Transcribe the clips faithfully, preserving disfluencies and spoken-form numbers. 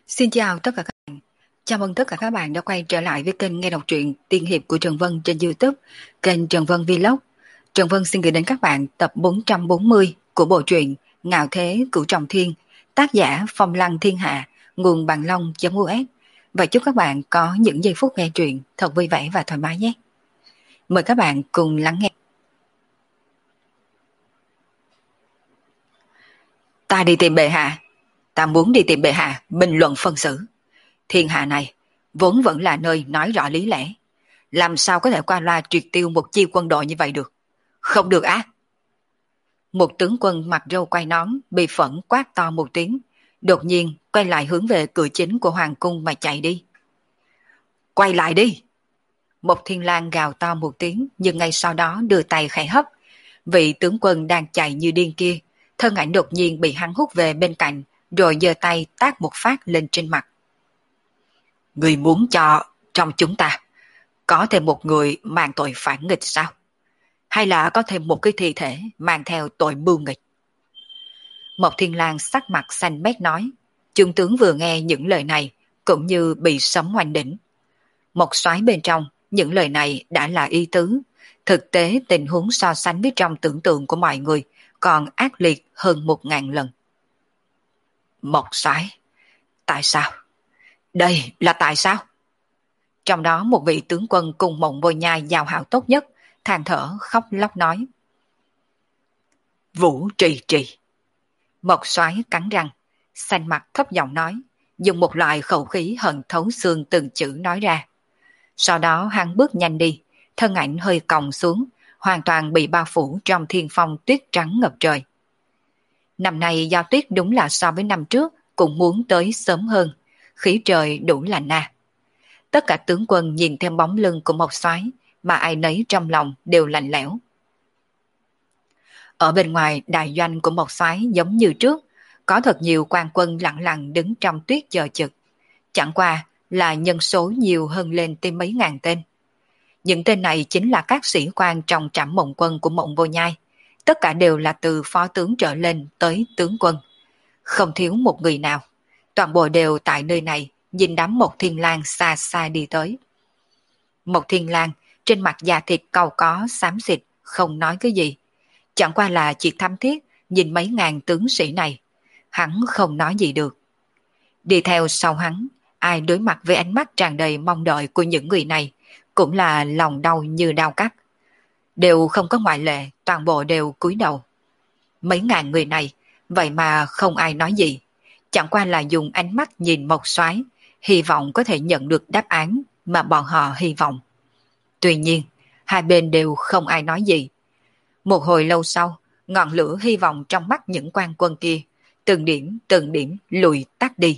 Xin chào tất cả các bạn. Chào mừng tất cả các bạn đã quay trở lại với kênh nghe đọc truyện tiên hiệp của Trần Vân trên YouTube, kênh Trần Vân Vlog. Trần Vân xin gửi đến các bạn tập bốn trăm bốn mươi của bộ truyện Ngạo Thế Cửu Trọng Thiên, tác giả Phong Lăng Thiên Hạ, nguồn bằng long.us. Và chúc các bạn có những giây phút nghe truyện thật vui vẻ và thoải mái nhé. Mời các bạn cùng lắng nghe. Ta đi tìm bệ hạ. Ta muốn đi tìm bệ hạ bình luận phân xử. Thiên hạ này vốn vẫn là nơi nói rõ lý lẽ, làm sao có thể qua loa triệt tiêu một chi quân đội như vậy được? Không được á! Một tướng quân mặc râu quai nón bị phẫn quát to một tiếng, đột nhiên quay lại hướng về cửa chính của hoàng cung mà chạy đi. Quay lại đi! Một Thiên Lang gào to một tiếng, nhưng ngay sau đó đưa tay khẽ hấp. Vị tướng quân đang chạy như điên kia, thân ảnh đột nhiên bị hắn hút về bên cạnh, rồi giơ tay tát một phát lên trên mặt. Người muốn cho trong chúng ta có thêm một người mang tội phản nghịch sao? Hay là có thêm một cái thi thể mang theo tội mưu nghịch? Mộc Thiên Lang sắc mặt xanh mét nói. Trung tướng vừa nghe những lời này cũng như bị sấm oanh đỉnh. Một soái bên trong, những lời này đã là ý tứ. Thực tế tình huống so sánh với trong tưởng tượng của mọi người còn ác liệt hơn một ngàn lần. Một soái? Tại sao? Đây là tại sao? Trong đó một vị tướng quân cùng Mộng Vô Nhai giao hảo tốt nhất, than thở khóc lóc nói. Vũ trì trì. Một soái cắn răng, xanh mặt thấp giọng nói, dùng một loại khẩu khí hận thấu xương từng chữ nói ra. Sau đó hắn bước nhanh đi, thân ảnh hơi còng xuống, hoàn toàn bị bao phủ trong thiên phong tuyết trắng ngập trời. Năm nay do tuyết đúng là so với năm trước cũng muốn tới sớm hơn, khí trời đủ là na. Tất cả tướng quân nhìn theo bóng lưng của một soái mà ai nấy trong lòng đều lạnh lẽo. Ở bên ngoài đại doanh của một soái giống như trước, có thật nhiều quan quân lặng lặng đứng trong tuyết chờ trực. Chẳng qua là nhân số nhiều hơn lên tới mấy ngàn tên. Những tên này chính là các sĩ quan trong trảm mộng quân của Mộng Vô Nhai. Tất cả đều là từ phó tướng trở lên tới tướng quân. Không thiếu một người nào. Toàn bộ đều tại nơi này nhìn đám Mộc Thiên Lang xa xa đi tới. Mộc Thiên Lang trên mặt da thịt cau có xám xịt, không nói cái gì. Chẳng qua là chỉ thắm thiết nhìn mấy ngàn tướng sĩ này. Hắn không nói gì được. Đi theo sau hắn, ai đối mặt với ánh mắt tràn đầy mong đợi của những người này cũng là lòng đau như đau cắt. Đều không có ngoại lệ, toàn bộ đều cúi đầu. Mấy ngàn người này, vậy mà không ai nói gì. Chẳng qua là dùng ánh mắt nhìn Mộc soái, hy vọng có thể nhận được đáp án mà bọn họ hy vọng. Tuy nhiên, hai bên đều không ai nói gì. Một hồi lâu sau, ngọn lửa hy vọng trong mắt những quan quân kia, từng điểm từng điểm lùi tắt đi.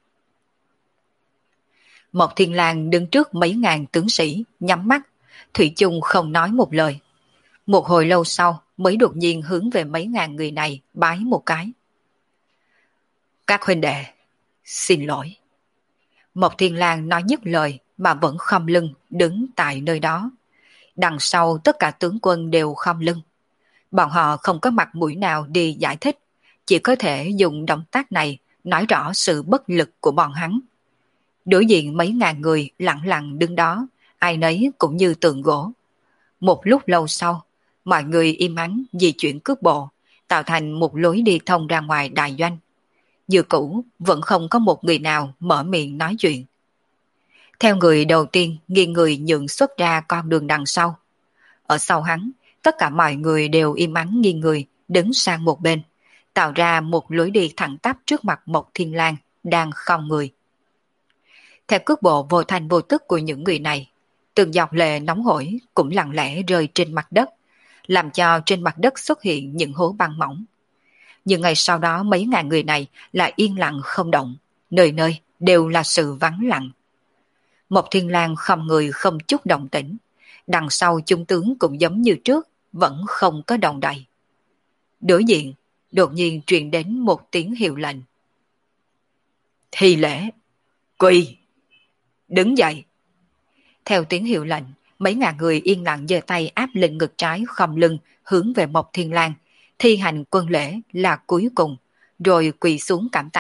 Mộc Thiên Lang đứng trước mấy ngàn tướng sĩ, nhắm mắt, thủy chung không nói một lời. Một hồi lâu sau mới đột nhiên hướng về mấy ngàn người này bái một cái. Các huynh đệ, xin lỗi. Mộc Thiên Lang nói dứt lời mà vẫn khom lưng đứng tại nơi đó. Đằng sau tất cả tướng quân đều khom lưng. Bọn họ không có mặt mũi nào đi giải thích, chỉ có thể dùng động tác này nói rõ sự bất lực của bọn hắn. Đối diện mấy ngàn người lặng lặng đứng đó, ai nấy cũng như tượng gỗ. Một lúc lâu sau, mọi người im ắng di chuyển cước bộ, tạo thành một lối đi thông ra ngoài đại doanh. Như cũ, vẫn không có một người nào mở miệng nói chuyện. Theo người đầu tiên nghiêng người nhượng xuất ra con đường đằng sau. Ở sau hắn, tất cả mọi người đều im ắng nghiêng người, đứng sang một bên, tạo ra một lối đi thẳng tắp trước mặt Mộc Thiên Lang đang khom người. Theo cước bộ vô thành vô tức của những người này, từng giọt lệ nóng hổi cũng lặng lẽ rơi trên mặt đất, làm cho trên mặt đất xuất hiện những hố băng mỏng. Nhưng ngày sau đó mấy ngàn người này lại yên lặng không động, nơi nơi đều là sự vắng lặng. Mộc Thiên Lang không người không chút động tĩnh, đằng sau trung tướng cũng giống như trước, vẫn không có động đậy. Đối diện, đột nhiên truyền đến một tiếng hiệu lệnh. Thi lễ, quỳ, đứng dậy. Theo tiếng hiệu lệnh, mấy ngàn người yên lặng giơ tay áp lên ngực trái khom lưng hướng về Mộc Thiên Lang, thi hành quân lễ là cuối cùng, rồi quỳ xuống cảm tạ,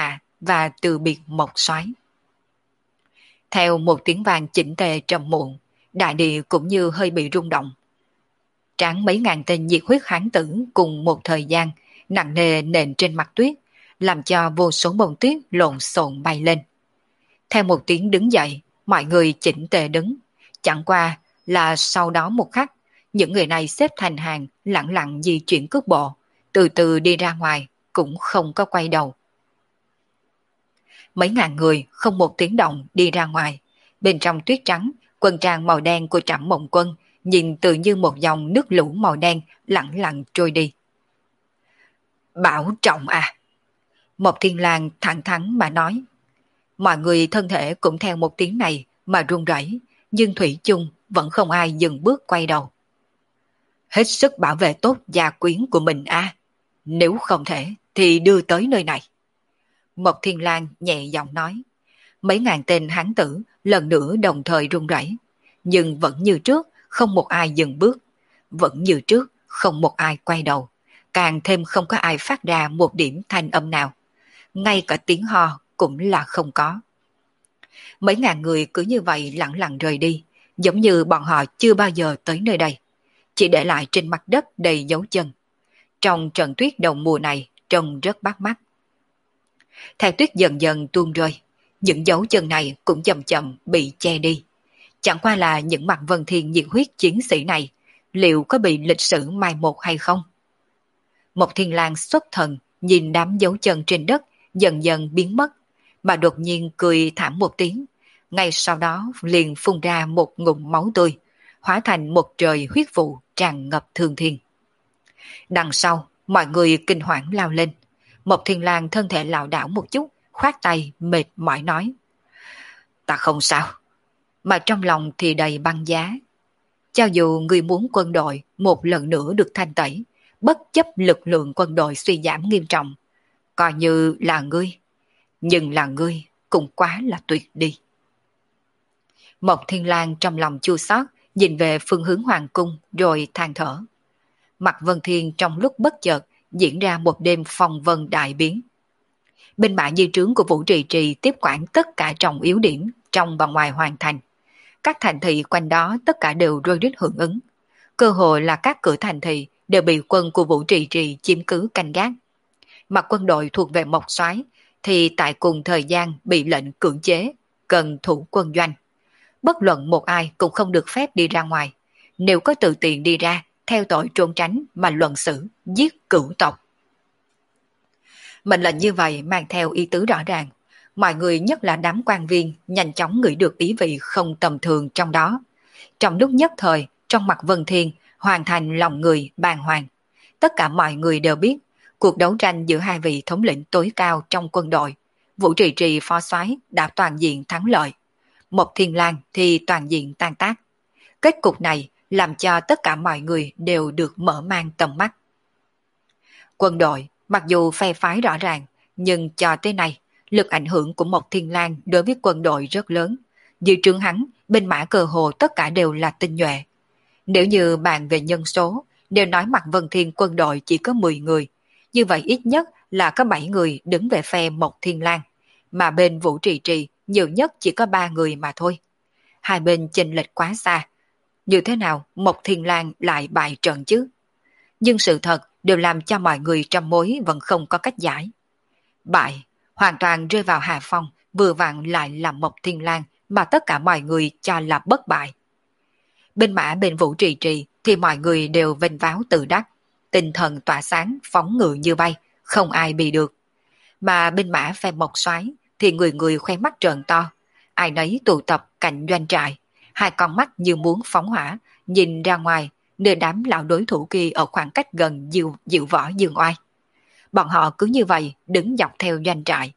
và từ biệt Mộc Soái. Theo một tiếng vang chỉnh tề trầm muộn, đại địa cũng như hơi bị rung động. Tráng mấy ngàn tên nhiệt huyết hán tử cùng một thời gian nặng nề nện trên mặt tuyết, làm cho vô số bông tuyết lộn xộn bay lên. Theo một tiếng đứng dậy, mọi người chỉnh tề đứng. Chẳng qua là sau đó một khắc, những người này xếp thành hàng lặng lặng di chuyển cước bộ, từ từ đi ra ngoài, cũng không có quay đầu. Mấy ngàn người không một tiếng động đi ra ngoài. Bên trong tuyết trắng, quân trang màu đen của Trảm Mộng Quân nhìn tự như một dòng nước lũ màu đen lặng lặng trôi đi. Bảo trọng à! Một Thiên Lang thẳng thắn mà nói. Mọi người thân thể cũng theo một tiếng này mà run rẩy, nhưng thủy chung vẫn không ai dừng bước quay đầu. Hết sức bảo vệ tốt gia quyến của mình à! Nếu không thể thì đưa tới nơi này. Một Thiên Lang nhẹ giọng nói. Mấy ngàn tên hán tử lần nữa đồng thời run rẩy, nhưng vẫn như trước, không một ai dừng bước. Vẫn như trước, không một ai quay đầu. Càng thêm không có ai phát ra một điểm thanh âm nào. Ngay cả tiếng ho cũng là không có. Mấy ngàn người cứ như vậy lặng lặng rời đi, giống như bọn họ chưa bao giờ tới nơi đây. Chỉ để lại trên mặt đất đầy dấu chân. Trong trận tuyết đầu mùa này trông rất bắt mắt. Theo tuyết dần dần tuôn rơi, những dấu chân này cũng chậm chậm bị che đi. Chẳng qua là những mặt Vân Thiên nhiệt huyết chiến sĩ này liệu có bị lịch sử mai một hay không? Một Thiên Lang xuất thần nhìn đám dấu chân trên đất dần dần biến mất, mà đột nhiên cười thảm một tiếng. Ngay sau đó liền phun ra một ngụm máu tươi, hóa thành một trời huyết vụ tràn ngập thương thiên. Đằng sau, mọi người kinh hoảng lao lên. Một Thiên Lang thân thể lảo đảo một chút, khoát tay mệt mỏi nói. Ta không sao. Mà trong lòng thì đầy băng giá. Cho dù người muốn quân đội một lần nữa được thanh tẩy, bất chấp lực lượng quân đội suy giảm nghiêm trọng, coi như là ngươi, nhưng là ngươi cũng quá là tuyệt đi. Một Thiên Lang trong lòng chua xót nhìn về phương hướng hoàng cung rồi than thở. Mặt Vân Thiên trong lúc bất chợt diễn ra một đêm phong vân đại biến. Binh mã di trướng của Vũ Trì Trì tiếp quản tất cả trọng yếu điểm trong và ngoài hoàn thành. Các thành thị quanh đó tất cả đều rơi rít hưởng ứng. Cơ hội là các cửa thành thị đều bị quân của Vũ Trì Trì chiếm cứ canh gác. Mà quân đội thuộc về Mộc Soái thì tại cùng thời gian bị lệnh cưỡng chế, cần thủ quân doanh. Bất luận một ai cũng không được phép đi ra ngoài. Nếu có tự tiện đi ra, theo tội trốn tránh mà luận xử, giết cửu tộc. Mệnh lệnh như vậy mang theo ý tứ rõ ràng. Mọi người nhất là đám quan viên nhanh chóng ngửi được ý vị không tầm thường trong đó. Trong lúc nhất thời, trong mặt Vân Thiên hoàn thành lòng người bàng hoàng. Tất cả mọi người đều biết cuộc đấu tranh giữa hai vị thống lĩnh tối cao trong quân đội, Vũ Trì Trì phó soái đã toàn diện thắng lợi. Một Thiên Lang thì toàn diện tan tác. Kết cục này làm cho tất cả mọi người đều được mở mang tầm mắt. Quân đội mặc dù phe phái rõ ràng, nhưng cho tới nay, lực ảnh hưởng của một Thiên Lang đối với quân đội rất lớn. Dưới trướng hắn, binh mã cơ hồ tất cả đều là tinh nhuệ. Nếu như bàn về nhân số, đều nói mặt Vân Thiên quân đội chỉ có mười người, như vậy ít nhất là có bảy người đứng về phe một Thiên Lang, mà bên Vũ Trì Trì nhiều nhất chỉ có ba người mà thôi. Hai bên chênh lệch quá xa. Như thế nào một Thiên Lang lại bại trận chứ? Nhưng sự thật đều làm cho mọi người trong mối vẫn không có cách giải. Bại, hoàn toàn rơi vào hạ phong, vừa vặn lại là một Thiên Lang mà tất cả mọi người cho là bất bại. Bên mã bên Vũ Trì Trì thì mọi người đều vênh váo tự đắc, tinh thần tỏa sáng phóng ngự như bay, không ai bị được. Mà bên mã phe Mộc Soái thì người người khoe mắt trợn to, ai nấy tụ tập cạnh doanh trại, hai con mắt như muốn phóng hỏa, nhìn ra ngoài nơi đám lão đối thủ kia ở khoảng cách gần diệu, diệu võ dương oai. Bọn họ cứ như vậy đứng dọc theo doanh trại.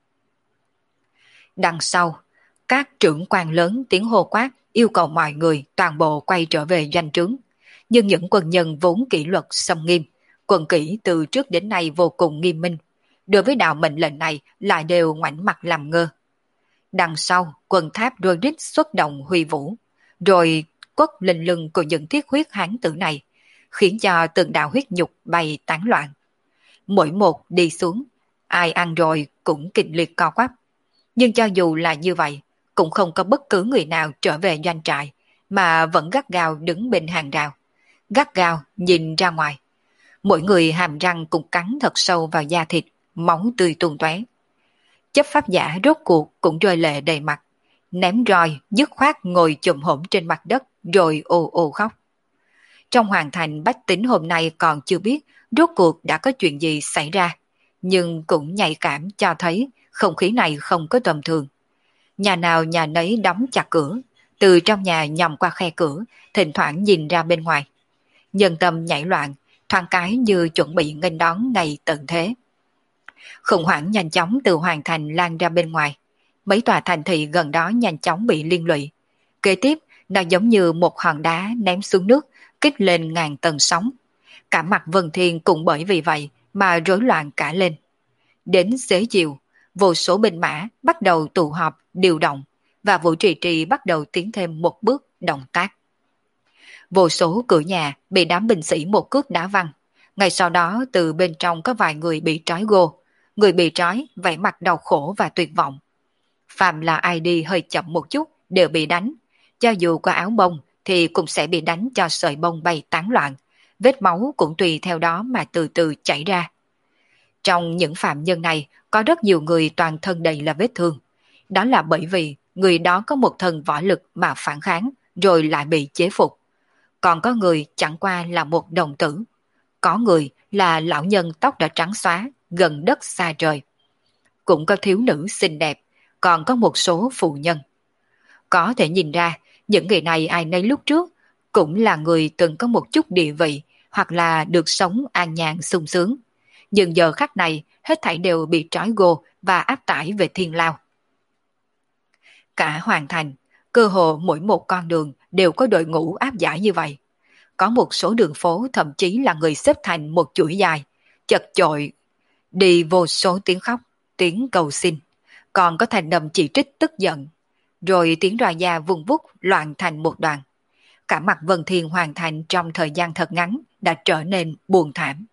Đằng sau, các trưởng quan lớn tiếng hô quát yêu cầu mọi người toàn bộ quay trở về doanh trướng. Nhưng những quân nhân vốn kỷ luật xâm nghiêm, quân kỷ từ trước đến nay vô cùng nghiêm minh, đối với đạo mệnh lệnh này lại đều ngoảnh mặt làm ngơ. Đằng sau, quân tháp đôi rít xuất động huy vũ, rồi quất lên lưng của những thiết huyết hán tử này, khiến cho từng đạo huyết nhục bay tán loạn. Mỗi một đi xuống, ai ăn rồi cũng kịch liệt co quắp. Nhưng cho dù là như vậy, cũng không có bất cứ người nào trở về doanh trại, mà vẫn gắt gao đứng bên hàng rào, gắt gao nhìn ra ngoài. Mỗi người hàm răng cũng cắn thật sâu vào da thịt, máu tươi tung tóe. Chấp pháp giả rốt cuộc cũng rơi lệ đầy mặt, ném roi dứt khoát ngồi chùm hổm trên mặt đất rồi ồ ồ khóc. Trong hoàng thành bách tính hôm nay còn chưa biết rốt cuộc đã có chuyện gì xảy ra, nhưng cũng nhạy cảm cho thấy không khí này không có tầm thường. Nhà nào nhà nấy đóng chặt cửa, từ trong nhà nhằm qua khe cửa, thỉnh thoảng nhìn ra bên ngoài. Nhân tâm nhảy loạn, thoáng cái như chuẩn bị nghênh đón ngày tận thế. Khủng hoảng nhanh chóng từ hoàng thành lan ra bên ngoài. Mấy tòa thành thị gần đó nhanh chóng bị liên lụy. Kế tiếp, nó giống như một hòn đá ném xuống nước, kích lên ngàn tầng sóng. Cả mặt Vân Thiên cũng bởi vì vậy mà rối loạn cả lên. Đến xế chiều, vô số binh mã bắt đầu tụ họp, điều động, và Vũ Trì Trì bắt đầu tiến thêm một bước động tác. Vô số cửa nhà bị đám binh sĩ một cước đá văng. Ngay sau đó từ bên trong có vài người bị trói gô. Người bị trói vẻ mặt đau khổ và tuyệt vọng. Phạm là ai đi hơi chậm một chút đều bị đánh. Cho dù có áo bông thì cũng sẽ bị đánh cho sợi bông bay tán loạn. Vết máu cũng tùy theo đó mà từ từ chảy ra. Trong những phạm nhân này có rất nhiều người toàn thân đầy là vết thương. Đó là bởi vì người đó có một thần võ lực mà phản kháng rồi lại bị chế phục. Còn có người chẳng qua là một đồng tử. Có người là lão nhân tóc đã trắng xóa, gần đất xa trời. Cũng có thiếu nữ xinh đẹp, còn có một số phụ nhân. Có thể nhìn ra, những người này ai nấy lúc trước cũng là người từng có một chút địa vị hoặc là được sống an nhàn sung sướng. Nhưng giờ khắc này, hết thảy đều bị trói gô và áp tải về thiên lao. Cả hoàn thành, cơ hồ mỗi một con đường đều có đội ngũ áp giải như vậy. Có một số đường phố thậm chí là người xếp thành một chuỗi dài, chật chội, đi vô số tiếng khóc, tiếng cầu xin. Còn có thành đầm chỉ trích tức giận, rồi tiếng roi da vùng vút loạn thành một đoàn. Cả mặt Vân Thiên hoàn thành trong thời gian thật ngắn đã trở nên buồn thảm.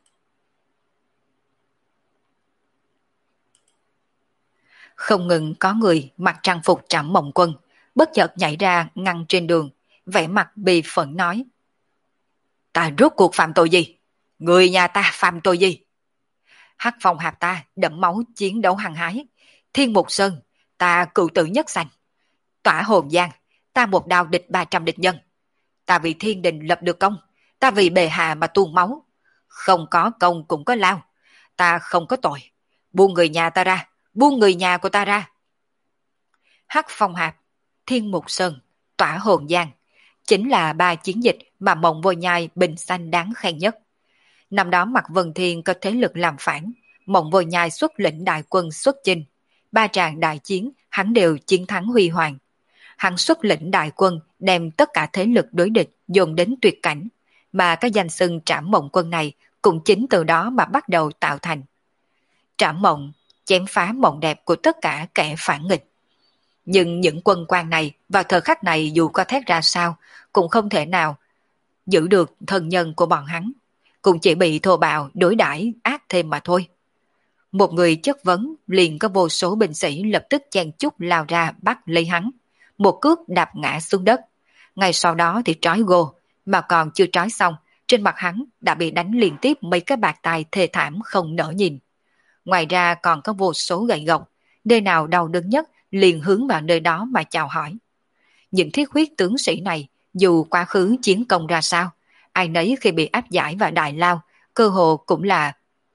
Không ngừng có người mặc trang phục Trảm Mộng Quân, bất chợt nhảy ra ngăn trên đường, vẻ mặt bi phẫn nói: Ta rốt cuộc phạm tội gì? Người nhà ta phạm tội gì? Hắc Phong Hạp ta đẫm máu chiến đấu hăng hái, Thiên Mục Sơn ta cựu tử nhất sanh, Tỏa Hồn Giang ta một đao địch ba trăm địch nhân. Ta vì thiên đình lập được công, ta vì bề hạ mà tuôn máu. Không có công cũng có lao, ta không có tội. Buông người nhà ta ra, buông người nhà của ta ra. Hắc Phong Hạp, Thiên Mục Sơn, Tỏa Hồn Giang chính là ba chiến dịch mà Mộng Vô Nhai bình sanh đáng khen nhất. Năm đó Mạc Vân Thiên có thế lực làm phản, Mộng Vô Nhai xuất lĩnh đại quân xuất chinh. Ba tràng đại chiến hắn đều chiến thắng huy hoàng. Hắn xuất lĩnh đại quân đem tất cả thế lực đối địch dồn đến tuyệt cảnh, mà cái danh xưng Trảm Mộng Quân này cũng chính từ đó mà bắt đầu tạo thành. Trảm Mộng chém phá mộng đẹp của tất cả kẻ phản nghịch. Nhưng những quân quan này vào thời khắc này dù có thét ra sao cũng không thể nào giữ được thân nhân của bọn hắn, cũng chỉ bị thô bạo đối đãi ác thêm mà thôi. Một người chất vấn liền có vô số binh sĩ lập tức chen chúc lao ra bắt lấy hắn, một cước đạp ngã xuống đất. Ngay sau đó thì trói gô, mà còn chưa trói xong, trên mặt hắn đã bị đánh liên tiếp mấy cái bạt tai thê thảm không nỡ nhìn. Ngoài ra còn có vô số gậy gộc, nơi nào đau đớn nhất liền hướng vào nơi đó mà chào hỏi. Những thiết huyết tướng sĩ này dù quá khứ chiến công ra sao, ai nấy khi bị áp giải vào đại lao, cơ hồ cũng là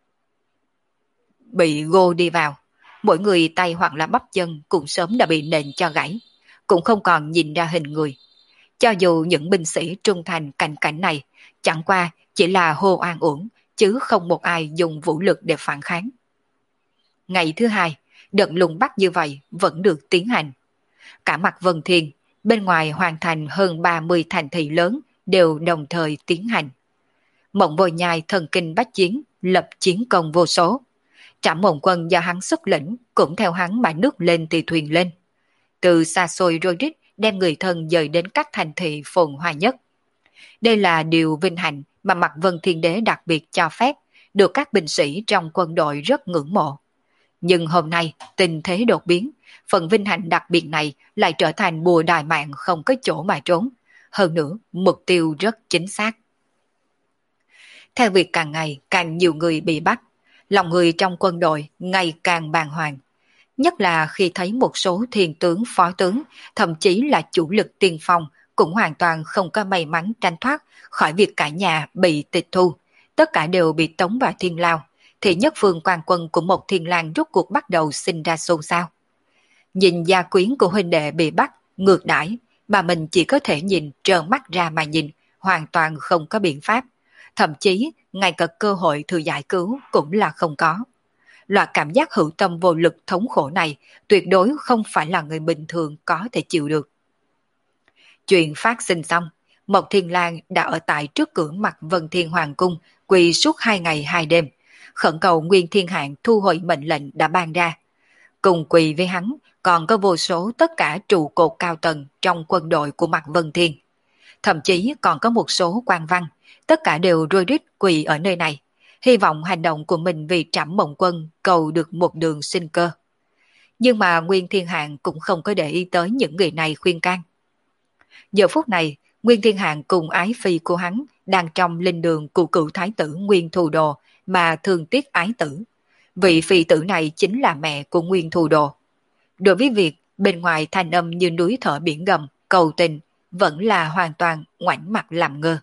bị gô đi vào. Mỗi người tay hoặc là bắp chân cũng sớm đã bị nện cho gãy, cũng không còn nhìn ra hình người. Cho dù những binh sĩ trung thành cảnh cảnh này, chẳng qua chỉ là hô oan uổng, chứ không một ai dùng vũ lực để phản kháng. Ngày thứ hai, đợt lùng bắt như vậy vẫn được tiến hành. Cả mặt Vân Thiên, bên ngoài hoàn thành hơn ba mươi thành thị lớn đều đồng thời tiến hành. Mộng Vô Nhai thần kinh bách chiến, lập chiến công vô số. Trảm Mộng Quân do hắn xuất lĩnh cũng theo hắn mà nước lên thì thuyền lên. Từ xa xôi rôi rít đem người thân dời đến các thành thị phồn hoa nhất. Đây là điều vinh hạnh mà mặt Vân Thiên Đế đặc biệt cho phép được các binh sĩ trong quân đội rất ngưỡng mộ. Nhưng hôm nay tình thế đột biến, phần vinh hạnh đặc biệt này lại trở thành bùa đòi mạng không có chỗ mà trốn. Hơn nữa, mục tiêu rất chính xác. Theo việc càng ngày càng nhiều người bị bắt, lòng người trong quân đội ngày càng bàng hoàng. Nhất là khi thấy một số thiên tướng, phó tướng, thậm chí là chủ lực tiên phong cũng hoàn toàn không có may mắn tranh thoát khỏi việc cả nhà bị tịch thu. Tất cả đều bị tống vào thiên lao, thì nhất phương quan quân của một thiên lang rốt cuộc bắt đầu sinh ra xôn xao. Nhìn gia quyến của huynh đệ bị bắt, ngược đãi, mà mình chỉ có thể nhìn trợn mắt ra mà nhìn, hoàn toàn không có biện pháp. Thậm chí, ngay cả cơ hội thư giải cứu cũng là không có. Loại cảm giác hữu tâm vô lực thống khổ này tuyệt đối không phải là người bình thường có thể chịu được. Chuyện phát sinh xong, Mộc Thiên Lang đã ở tại trước cửa mặt Vân Thiên Hoàng Cung quỳ suốt hai ngày hai đêm, khẩn cầu Nguyên Thiên Hạng thu hồi mệnh lệnh đã ban ra. Cùng quỳ với hắn còn có vô số tất cả trụ cột cao tầng trong quân đội của mặt Vân Thiên. Thậm chí còn có một số quan văn, tất cả đều rối rít quỳ ở nơi này, hy vọng hành động của mình vì Trảm Mộng Quân cầu được một đường sinh cơ. Nhưng mà Nguyên Thiên Hạng cũng không có để ý tới những người này khuyên can. Giờ phút này, Nguyên Thiên Hạng cùng ái phi của hắn đang trong linh đường của cựu thái tử Nguyên Thù Đồ mà thương tiếc ái tử. Vị phi tử này chính là mẹ của Nguyên Thù Đồ. Đối với việc bên ngoài thanh âm như núi thở biển gầm, cầu tình, vẫn là hoàn toàn ngoảnh mặt làm ngơ.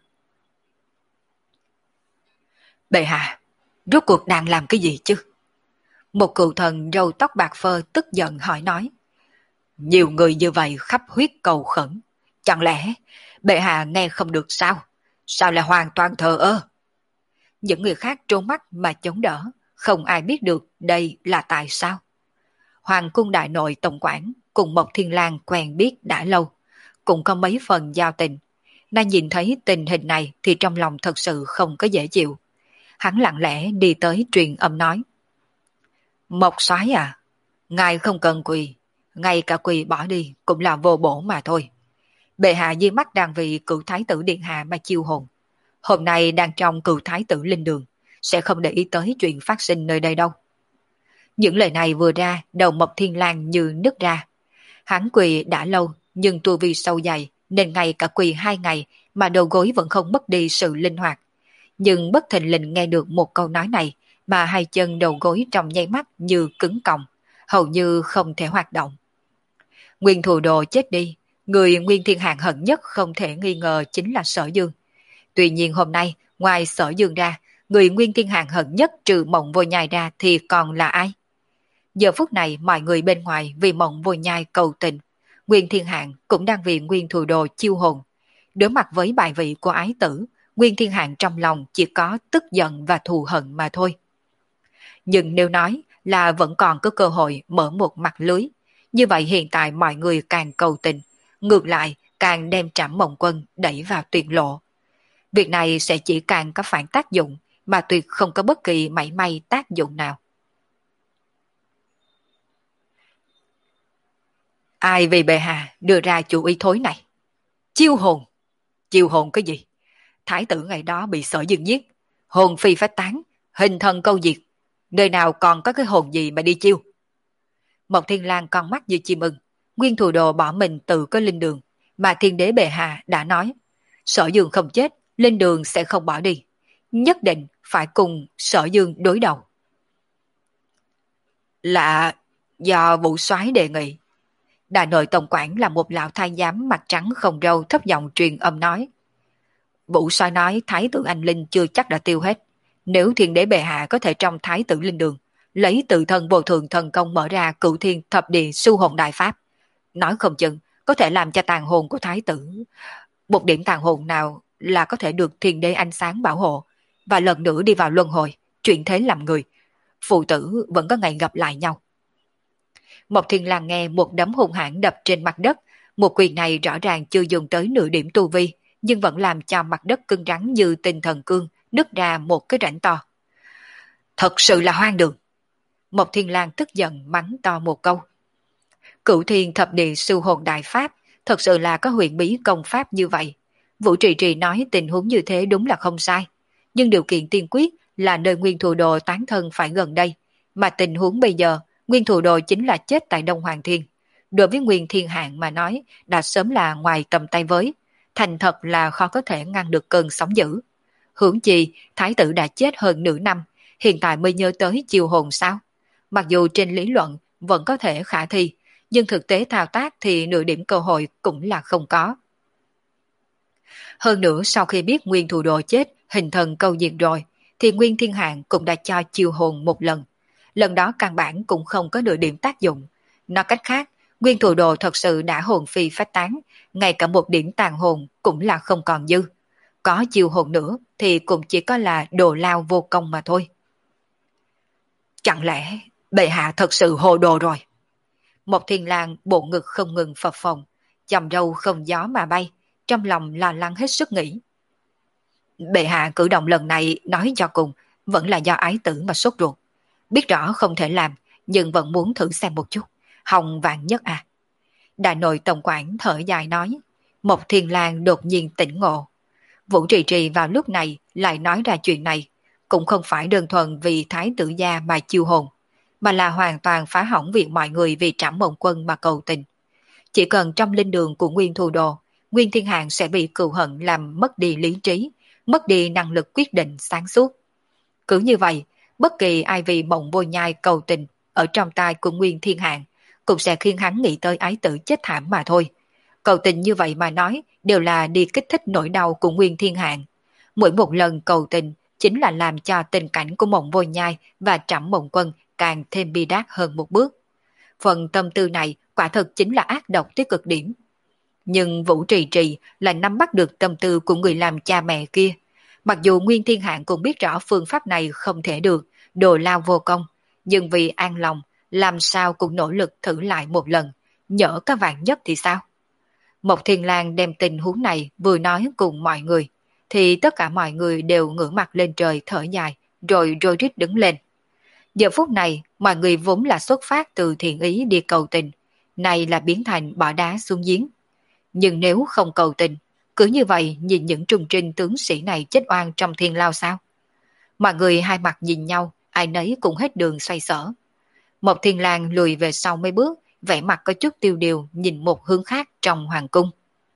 Bệ hạ, rốt cuộc đang làm cái gì chứ? Một cựu thần râu tóc bạc phơ tức giận hỏi nói. Nhiều người như vậy khắp huyết cầu khẩn. Chẳng lẽ bệ hạ nghe không được sao? Sao lại hoàn toàn thờ ơ? Những người khác trốn mắt mà chống đỡ, không ai biết được đây là tại sao. Hoàng cung đại nội tổng quản cùng Mộc Thiên Lang quen biết đã lâu, cũng có mấy phần giao tình. Nay nhìn thấy tình hình này thì trong lòng thật sự không có dễ chịu. Hắn lặng lẽ đi tới truyền âm nói. Mộc soái à, ngài không cần quỳ, ngay cả quỳ bỏ đi cũng là vô bổ mà thôi. Bệ hạ dưới mắt đang vì cựu thái tử điện hạ mà chiêu hồn. Hôm nay đang trong cựu thái tử linh đường, sẽ không để ý tới chuyện phát sinh nơi đây đâu. Những lời này vừa ra, đầu Mộc Thiên Lang như nứt ra. Hắn quỳ đã lâu, nhưng tu vi sâu dày, nên ngay cả quỳ hai ngày mà đầu gối vẫn không mất đi sự linh hoạt. Nhưng bất thình lình nghe được một câu nói này, mà hai chân đầu gối trong nháy mắt như cứng còng, hầu như không thể hoạt động. Nguyên Thù Đồ chết đi, người Nguyên Thiên Hạng hận nhất không thể nghi ngờ chính là Sở Dương. Tuy nhiên hôm nay, ngoài Sở Dương ra, người Nguyên Thiên Hạng hận nhất trừ Mộng Vô Nhai ra thì còn là ai? Giờ phút này mọi người bên ngoài vì Mộng Vô Nhai cầu tình, Nguyên Thiên Hạng cũng đang vì Nguyên Thù Đồ chiêu hồn. Đối mặt với bài vị của ái tử, Nguyên Thiên Hạng trong lòng chỉ có tức giận và thù hận mà thôi. Nhưng nếu nói là vẫn còn có cơ hội mở một mặt lưới, như vậy hiện tại mọi người càng cầu tình, ngược lại càng đem Trảm Mộng Quân đẩy vào tuyệt lộ. Việc này sẽ chỉ càng có phản tác dụng, mà tuyệt không có bất kỳ mảy may tác dụng nào. Ai vì bệ hạ đưa ra chủ ý thối này? Chiêu hồn? Chiêu hồn cái gì? Thái tử ngày đó bị Sở Dương giết, hồn phi phách tán, hình thần câu diệt, nơi nào còn có cái hồn gì mà đi chiêu? Mộc Thiên Lang con mắt như chim ưng, Nguyên Thù Đồ bỏ mình tự có linh đường, mà thiên đế bệ hạ đã nói, Sở Dương không chết, linh đường sẽ không bỏ đi, nhất định phải cùng Sở Dương đối đầu. Là do Vũ Soái đề nghị. Đại nội tổng quản là một lão thái giám mặt trắng không râu thấp giọng truyền âm nói. Vũ Soái nói thái tử anh linh chưa chắc đã tiêu hết. Nếu thiên đế bệ hạ có thể trong thái tử linh đường, lấy tự thân vô thường thần công mở ra cửu thiên thập địa su hồn đại pháp, nói không chừng có thể làm cho tàn hồn của thái tử, một điểm tàn hồn nào là có thể được thiên đế ánh sáng bảo hộ, và lần nữa đi vào luân hồi, chuyển thế làm người. Phụ tử vẫn có ngày gặp lại nhau. Mộc Thiên Lang nghe một đấm hung hãn đập trên mặt đất, một quyền này rõ ràng chưa dùng tới nửa điểm tu vi, nhưng vẫn làm cho mặt đất cứng rắn như tinh thần cương, nứt ra một cái rãnh to. Thật sự là hoang đường. Mộc Thiên Lang tức giận mắng to một câu. Cửu thiên thập địa sư hồn đại pháp, thật sự là có huyền bí công pháp như vậy. Vũ Trì Trì nói tình huống như thế đúng là không sai, nhưng điều kiện tiên quyết là nơi Nguyên Thù Đồ tán thân phải gần đây, mà tình huống bây giờ, Nguyên Thù Đồ chính là chết tại Đông Hoàng Thiên. Đối với Nguyên Thiên Hạng mà nói, đã sớm là ngoài tầm tay với, thành thật là khó có thể ngăn được cơn sóng dữ. Huống chi, thái tử đã chết hơn nửa năm, hiện tại mới nhớ tới chiêu hồn sao? Mặc dù trên lý luận vẫn có thể khả thi, nhưng thực tế thao tác thì nửa điểm cơ hội cũng là không có. Hơn nữa sau khi biết Nguyên Thù Đồ chết, hình thần câu diệt rồi, thì Nguyên Thiên Hạng cũng đã cho chiêu hồn một lần. Lần đó căn bản cũng không có nửa điểm tác dụng. Nói cách khác, Nguyên Thù Đồ thật sự đã hồn phi phách tán, ngay cả một điểm tàn hồn cũng là không còn dư. Có chiêu hồn nữa thì cũng chỉ có là đồ lao vô công mà thôi. Chẳng lẽ bệ hạ thật sự hồ đồ rồi? Một Thiên Lang bộ ngực không ngừng phập phồng, chòm râu không gió mà bay, trong lòng lo lắng hết sức nghĩ. Bệ hạ cử động lần này nói cho cùng vẫn là do ái tử mà sốt ruột. Biết rõ không thể làm, nhưng vẫn muốn thử xem một chút. Hồng vạn nhất à. Đại nội tổng quản thở dài nói. Một Thiên Lang đột nhiên tỉnh ngộ. Vũ Trì Trì vào lúc này lại nói ra chuyện này, cũng không phải đơn thuần vì thái tử gia mà chiêu hồn, mà là hoàn toàn phá hỏng việc mọi người vì Trảm Mộng Quân mà cầu tình. Chỉ cần trong linh đường của Nguyên Thù Đồ, Nguyên Thiên Hạng sẽ bị cừu hận làm mất đi lý trí, mất đi năng lực quyết định sáng suốt. Cứ như vậy, bất kỳ ai vì Mộng Vô Nhai cầu tình ở trong tai của Nguyên Thiên Hạng cũng sẽ khiến hắn nghĩ tới ái tử chết thảm mà thôi. Cầu tình như vậy mà nói đều là đi kích thích nỗi đau của Nguyên Thiên Hạng. Mỗi một lần cầu tình chính là làm cho tình cảnh của Mộng Vô Nhai và Trảm Mộng Quân càng thêm bi đát hơn một bước. Phần tâm tư này quả thực chính là ác độc tới cực điểm. Nhưng Vũ Trì Trì lại nắm bắt được tâm tư của người làm cha mẹ kia. Mặc dù Nguyên Thiên Hạng cũng biết rõ phương pháp này không thể được, đồ lao vô công, nhưng vì an lòng, làm sao cũng nỗ lực thử lại một lần, nhỡ các vạn nhất thì sao? Một Thiên Lang đem tình huống này vừa nói cùng mọi người, thì tất cả mọi người đều ngửa mặt lên trời thở dài, rồi rối rít đứng lên. Giờ phút này, mọi người vốn là xuất phát từ thiện ý đi cầu tình, này là biến thành bỏ đá xuống giếng. Nhưng nếu không cầu tình, cứ như vậy nhìn những trung trinh tướng sĩ này chết oan trong thiên lao sao? Mọi người hai mặt nhìn nhau, ai nấy cũng hết đường xoay sở. Một Thiên Lang lùi về sau mấy bước, vẻ mặt có chút tiêu điều nhìn một hướng khác trong hoàng cung.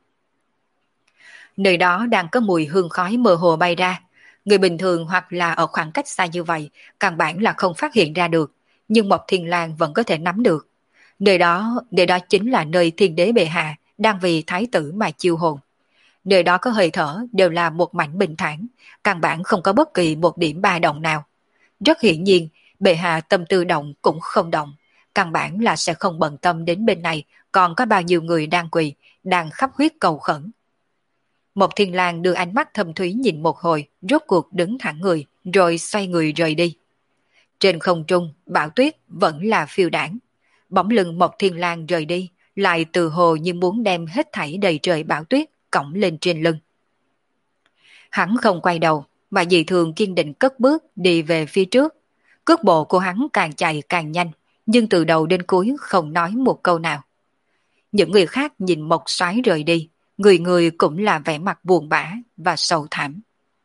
Nơi đó đang có mùi hương khói mơ hồ bay ra. Người bình thường hoặc là ở khoảng cách xa như vậy, căn bản là không phát hiện ra được, nhưng một Thiên Lang vẫn có thể nắm được. Nơi đó, nơi đó chính là nơi thiên đế bệ hạ đang vì thái tử mà chiêu hồn. Nơi đó có hơi thở đều là một mảnh bình thản, căn bản không có bất kỳ một điểm ba động nào. Rất hiển nhiên, bệ hạ tâm tư động cũng không động, căn bản là sẽ không bận tâm đến bên này còn có bao nhiêu người đang quỳ, đang khắp huyết cầu khẩn. Một Thiên Lang đưa ánh mắt thâm thúy nhìn một hồi, rốt cuộc đứng thẳng người, rồi xoay người rời đi. Trên không trung, bão tuyết vẫn là phiêu đảng. Bóng lưng Một Thiên Lang rời đi, lại từ hồ như muốn đem hết thảy đầy trời bão tuyết cõng lên trên lưng. Hắn không quay đầu, mà dị thường kiên định cất bước đi về phía trước. Cước bộ của hắn càng chạy càng nhanh, nhưng từ đầu đến cuối không nói một câu nào. Những người khác nhìn Mộc Soái rời đi, người người cũng là vẻ mặt buồn bã và sầu thảm.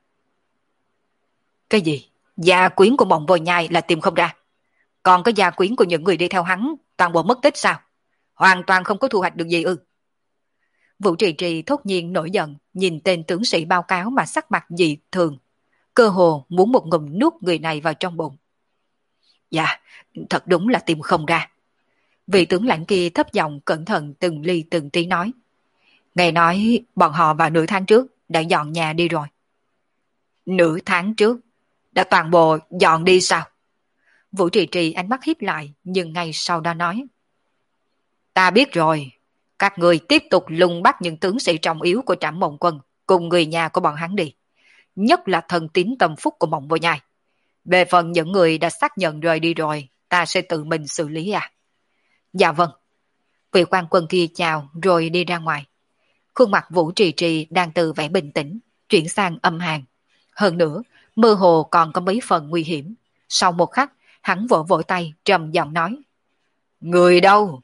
Cái gì? Gia quyến của Mộng Vô Nhai là tìm không ra. Còn có gia quyến của những người đi theo hắn toàn bộ mất tích sao? Hoàn toàn không có thu hoạch được gì ư? Vũ Trì Trì thốt nhiên nổi giận, nhìn tên tướng sĩ báo cáo mà sắc mặt dị thường. Cơ hồ muốn một ngụm nuốt người này vào trong bụng. Dạ, thật đúng là tìm không ra. Vị tướng lãnh kia thấp giọng cẩn thận từng ly từng tí nói. Nghe nói bọn họ vào nửa tháng trước đã dọn nhà đi rồi. Nửa tháng trước? Đã toàn bộ dọn đi sao? Vũ Trì Trì ánh mắt híp lại, nhưng ngay sau đó nói. Ta biết rồi, các người tiếp tục lùng bắt những tướng sĩ trọng yếu của Trảm Mộng Quân cùng người nhà của bọn hắn đi. Nhất là thần tín tâm phúc của Mộng Vô Nhai. Về phần những người đã xác nhận rời đi rồi, ta sẽ tự mình xử lý à? Dạ vâng. Vị quan quân kia chào rồi đi ra ngoài. Khuôn mặt Vũ Trì Trì đang từ vẻ bình tĩnh, chuyển sang âm hàn. Hơn nữa, mơ hồ còn có mấy phần nguy hiểm. Sau một khắc, hắn vỗ vỗ tay trầm giọng nói. Người đâu?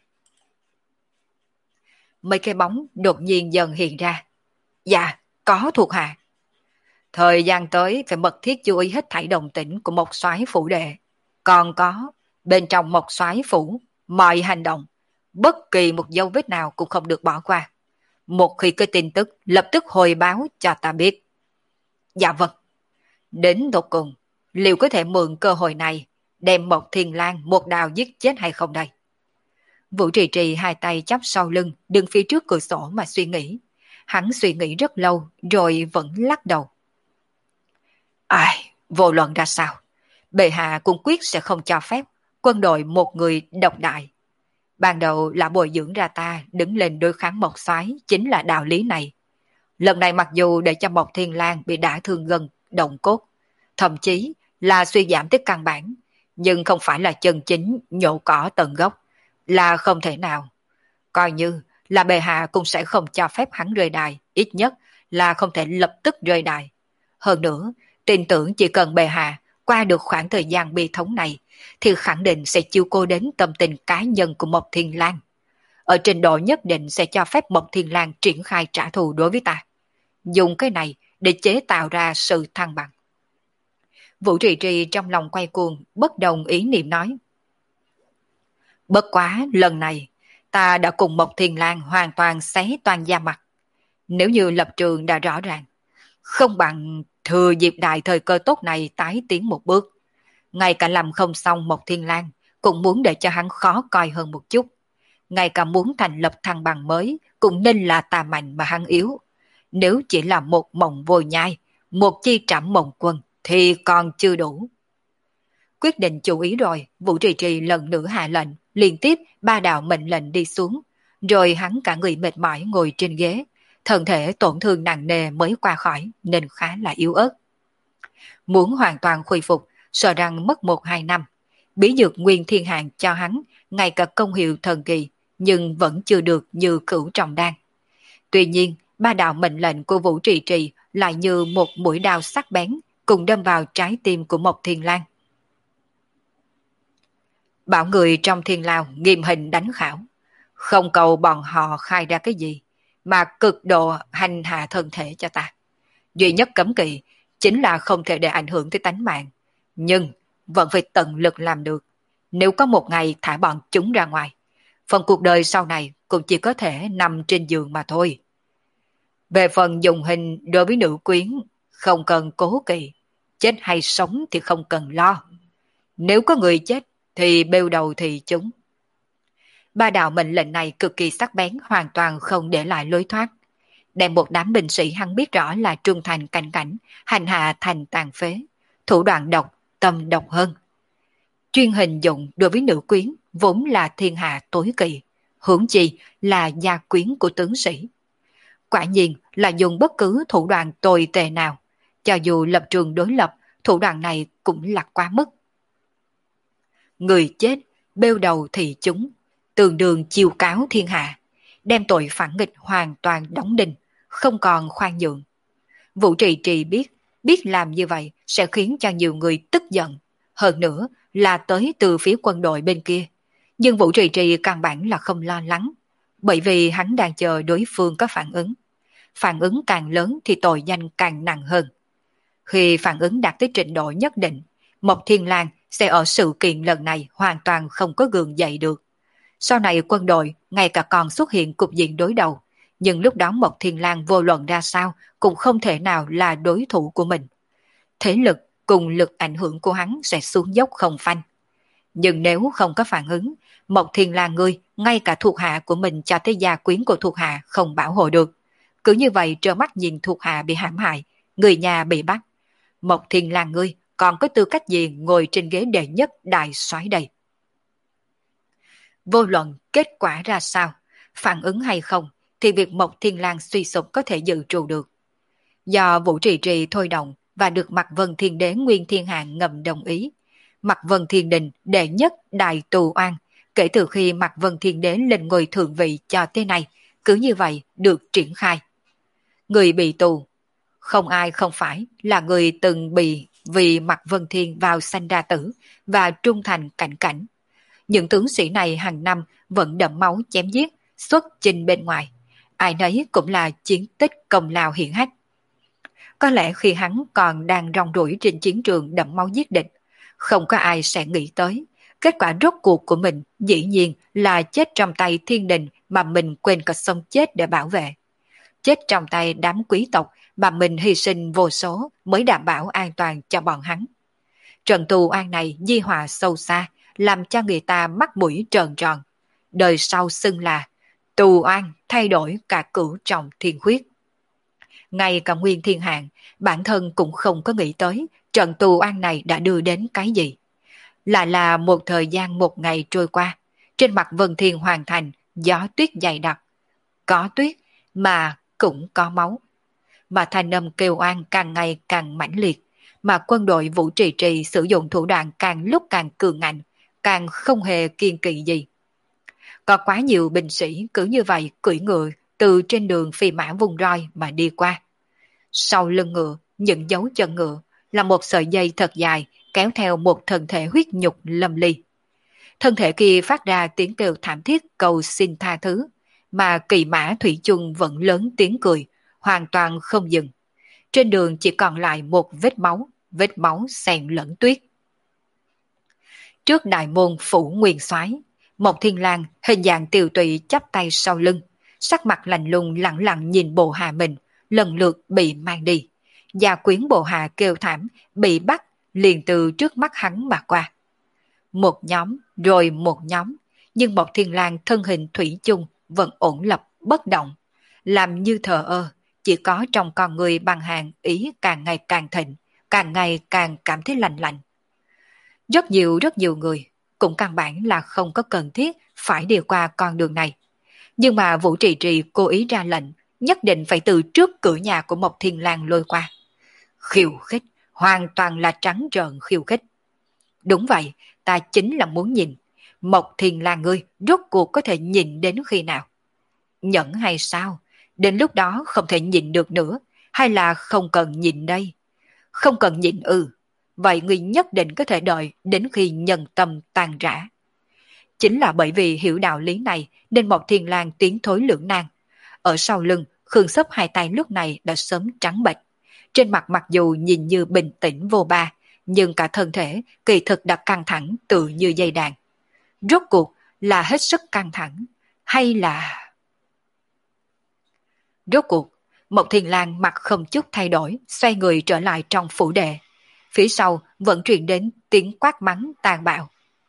Mấy cái bóng đột nhiên dần hiện ra. Dạ, có thuộc hạ. Thời gian tới phải mật thiết chú ý hết thảy động tĩnh của Mộc Soái phủ đệ. Còn có, bên trong Mộc Soái phủ, mọi hành động, bất kỳ một dấu vết nào cũng không được bỏ qua. Một khi có tin tức, lập tức hồi báo cho ta biết. Dạ vâng. Đến tột cùng, liệu có thể mượn cơ hội này đem Mộc Thiên Lang một đào giết chết hay không đây? Vũ Trì Trì hai tay chắp sau lưng, đứng phía trước cửa sổ mà suy nghĩ. Hắn suy nghĩ rất lâu rồi vẫn lắc đầu. Ai, vô luận ra sao, bệ hạ cũng quyết sẽ không cho phép quân đội một người độc đại. Ban đầu là bồi dưỡng ra ta đứng lên đối kháng Mộc Soái chính là đạo lý này. Lần này mặc dù để cho Mộc Thiên Lang bị đả thương gần, động cốt, thậm chí là suy giảm tới căn bản, nhưng không phải là chân chính nhổ cỏ tận gốc, là không thể nào. Coi như là bệ hạ cũng sẽ không cho phép hắn rơi đài, ít nhất là không thể lập tức rơi đài. Hơn nữa, tin tưởng chỉ cần bệ hạ qua được khoảng thời gian bi thống này, thì khẳng định sẽ chiêu cô đến tâm tình cá nhân của Mộc Thiên Lang. Ở trình độ nhất định sẽ cho phép Mộc Thiên Lang triển khai trả thù đối với ta. Dùng cái này để chế tạo ra sự thăng bằng. Vũ Trì Trì trong lòng quay cuồng, bất đồng ý niệm nói. Bất quá lần này, ta đã cùng Mộc Thiên Lang hoàn toàn xé toàn da mặt. Nếu như lập trường đã rõ ràng, không bằng thừa dịp đại thời cơ tốt này tái tiến một bước. Ngay cả làm không xong Mộc Thiên Lang cũng muốn để cho hắn khó coi hơn một chút. Ngay cả muốn thành lập thăng bằng mới cũng nên là tà mạnh mà hắn yếu. Nếu chỉ là một mộng vô nhai, một chi trảm mộng quân thì còn chưa đủ. Quyết định chú ý rồi, Vũ Trì Trì lần nữa hạ lệnh, liên tiếp ba đạo mệnh lệnh đi xuống, rồi hắn cả người mệt mỏi ngồi trên ghế, thân thể tổn thương nặng nề mới qua khỏi nên khá là yếu ớt. Muốn hoàn toàn khôi phục, sợ rằng mất một hai năm. Bí dược Nguyên Thiên Hạng cho hắn, ngay cả công hiệu thần kỳ, nhưng vẫn chưa được như Cửu Trọng Đan. Tuy nhiên, ba đạo mệnh lệnh của Vũ Trì Trì lại như một mũi đao sắc bén, cùng đâm vào trái tim của Mộc Thiên Lang. Bảo người trong thiên lao nghiêm hình đánh khảo, không cầu bọn họ khai ra cái gì, mà cực độ hành hạ thân thể cho ta. Duy nhất cấm kỵ chính là không thể để ảnh hưởng tới tánh mạng, nhưng vẫn phải tận lực làm được. Nếu có một ngày thả bọn chúng ra ngoài, phần cuộc đời sau này cũng chỉ có thể nằm trên giường mà thôi. Về phần dùng hình đối với nữ quyến, không cần cố kỵ, chết hay sống thì không cần lo. Nếu có người chết thì bêu đầu thì chúng. Ba đạo mệnh lệnh này cực kỳ sắc bén, hoàn toàn không để lại lối thoát. Đem một đám binh sĩ hắn biết rõ là trung thành cảnh cảnh, hành hạ thành tàn phế, thủ đoạn độc, tâm độc hơn. Chuyên hình dụng đối với nữ quyến vốn là thiên hạ tối kỵ, huống chi là gia quyến của tướng sĩ. Quả nhiên là dùng bất cứ thủ đoạn tồi tệ nào, cho dù lập trường đối lập, thủ đoạn này cũng là quá mức. Người chết, bêu đầu thì chúng, tường đường chiêu cáo thiên hạ, đem tội phản nghịch hoàn toàn đóng đinh, không còn khoan nhượng. Vũ Trì Trì biết, biết làm như vậy sẽ khiến cho nhiều người tức giận, hơn nữa là tới từ phía quân đội bên kia. Nhưng Vũ Trì Trì căn bản là không lo lắng, bởi vì hắn đang chờ đối phương có phản ứng. Phản ứng càng lớn thì tội danh càng nặng hơn. Khi phản ứng đạt tới trình độ nhất định, Mộc Thiên Lang sẽ ở sự kiện lần này hoàn toàn không có gượng dậy được. Sau này quân đội ngay cả còn xuất hiện cục diện đối đầu, nhưng lúc đó Mộc Thiên Lang vô luận ra sao cũng không thể nào là đối thủ của mình. Thế lực cùng lực ảnh hưởng của hắn sẽ xuống dốc không phanh. Nhưng nếu không có phản ứng, Mộc Thiên Lang ngươi, ngay cả thuộc hạ của mình cho tới gia quyến của thuộc hạ không bảo hộ được. Cứ như vậy trơ mắt nhìn thuộc hạ bị hãm hại, người nhà bị bắt. Mộc Thiên Lang ngươi còn có tư cách gì ngồi trên ghế đệ nhất đại soái đây? Vô luận kết quả ra sao, phản ứng hay không, thì việc Mộc Thiên Lang suy sụp có thể dự trù được. Do Vũ Trì Trì thôi động và được Mạc Vân Thiên Đế Nguyên Thiên Hạng ngầm đồng ý, Mạc Vân Thiên Đình đệ nhất đại tù oan, kể từ khi Mạc Vân Thiên Đế lên ngôi thượng vị cho tới nay, cứ như vậy được triển khai. Người bị tù, không ai không phải là người từng bị vì Mạc Vân Thiên vào sanh ra tử và trung thành cảnh cảnh. Những tướng sĩ này hàng năm vẫn đẫm máu chém giết, xuất chinh bên ngoài. Ai nấy cũng là chiến tích công lao hiển hách. Có lẽ khi hắn còn đang rong ruổi trên chiến trường đẫm máu giết địch, không có ai sẽ nghĩ tới. Kết quả rốt cuộc của mình dĩ nhiên là chết trong tay thiên đình mà mình quên cả sống chết để bảo vệ. Chết trong tay đám quý tộc mà mình hy sinh vô số mới đảm bảo an toàn cho bọn hắn. Trận tù oan này di hòa sâu xa, làm cho người ta mắt mũi trợn tròn. Đời sau xưng là tù oan thay đổi cả cửu trọng thiên khuyết. Ngay cả Nguyên Thiên Hạng, bản thân cũng không có nghĩ tới trận tù oan này đã đưa đến cái gì. Lại là một thời gian một ngày trôi qua, trên mặt Vân Thiên Hoàng Thành gió tuyết dày đặc. Có tuyết mà cũng có máu. Mà thanh âm kêu oan càng ngày càng mãnh liệt, mà quân đội Vũ Trì Trì sử dụng thủ đoạn càng lúc càng cường ngạnh, càng không hề kiên kỵ gì. Có quá nhiều binh sĩ cứ như vậy cưỡi ngựa từ trên đường phi mã vùng roi mà đi qua. Sau lưng ngựa, những dấu chân ngựa là một sợi dây thật dài kéo theo một thân thể huyết nhục lâm ly. Thân thể kia phát ra tiếng kêu thảm thiết cầu xin tha thứ, mà kỳ mã thủy chung vẫn lớn tiếng cười, hoàn toàn không dừng. Trên đường chỉ còn lại một vết máu, vết máu xen lẫn tuyết. Trước đại môn phủ nguyên soái, Mộc Thiên Lang hình dạng tiều tụy chắp tay sau lưng, sắc mặt lạnh lùng lặng lặng nhìn bộ hạ mình, lần lượt bị mang đi. Gia quyến bộ hạ kêu thảm, bị bắt liền từ trước mắt hắn mà qua. Một nhóm, rồi một nhóm, nhưng Mộc Thiên Lang thân hình thủy chung vẫn ổn lập bất động, làm như thờ ơ, chỉ có trong con người bằng hàng ý càng ngày càng thịnh, càng ngày càng cảm thấy lạnh lạnh. Rất nhiều rất nhiều người cũng căn bản là không có cần thiết phải đi qua con đường này. Nhưng mà Vũ Trì Trì cố ý ra lệnh, nhất định phải từ trước cửa nhà của Mộc Thiên Lang lôi qua. Khiêu khích, hoàn toàn là trắng trợn khiêu khích. Đúng vậy, ta chính là muốn nhìn, Mộc Thiên Lang ngươi rốt cuộc có thể nhìn đến khi nào? Nhẫn hay sao? Đến lúc đó không thể nhìn được nữa, hay là không cần nhìn đây? Không cần nhìn ư, vậy ngươi nhất định có thể đợi đến khi nhân tâm tan rã. Chính là bởi vì hiểu đạo lý này nên Mộc Thiên Lang tiến thối lưỡng nan. Ở sau lưng, Khương Sấp hai tay lúc này đã sớm trắng bệch. Trên mặt mặc dù nhìn như bình tĩnh vô ba, nhưng cả thân thể kỳ thực đã căng thẳng tự như dây đàn. Rốt cuộc là hết sức căng thẳng, hay là... Rốt cuộc, Mộc Thiên Lang mặt không chút thay đổi, xoay người trở lại trong phủ đệ. Phía sau vẫn truyền đến tiếng quát mắng tàn bạo.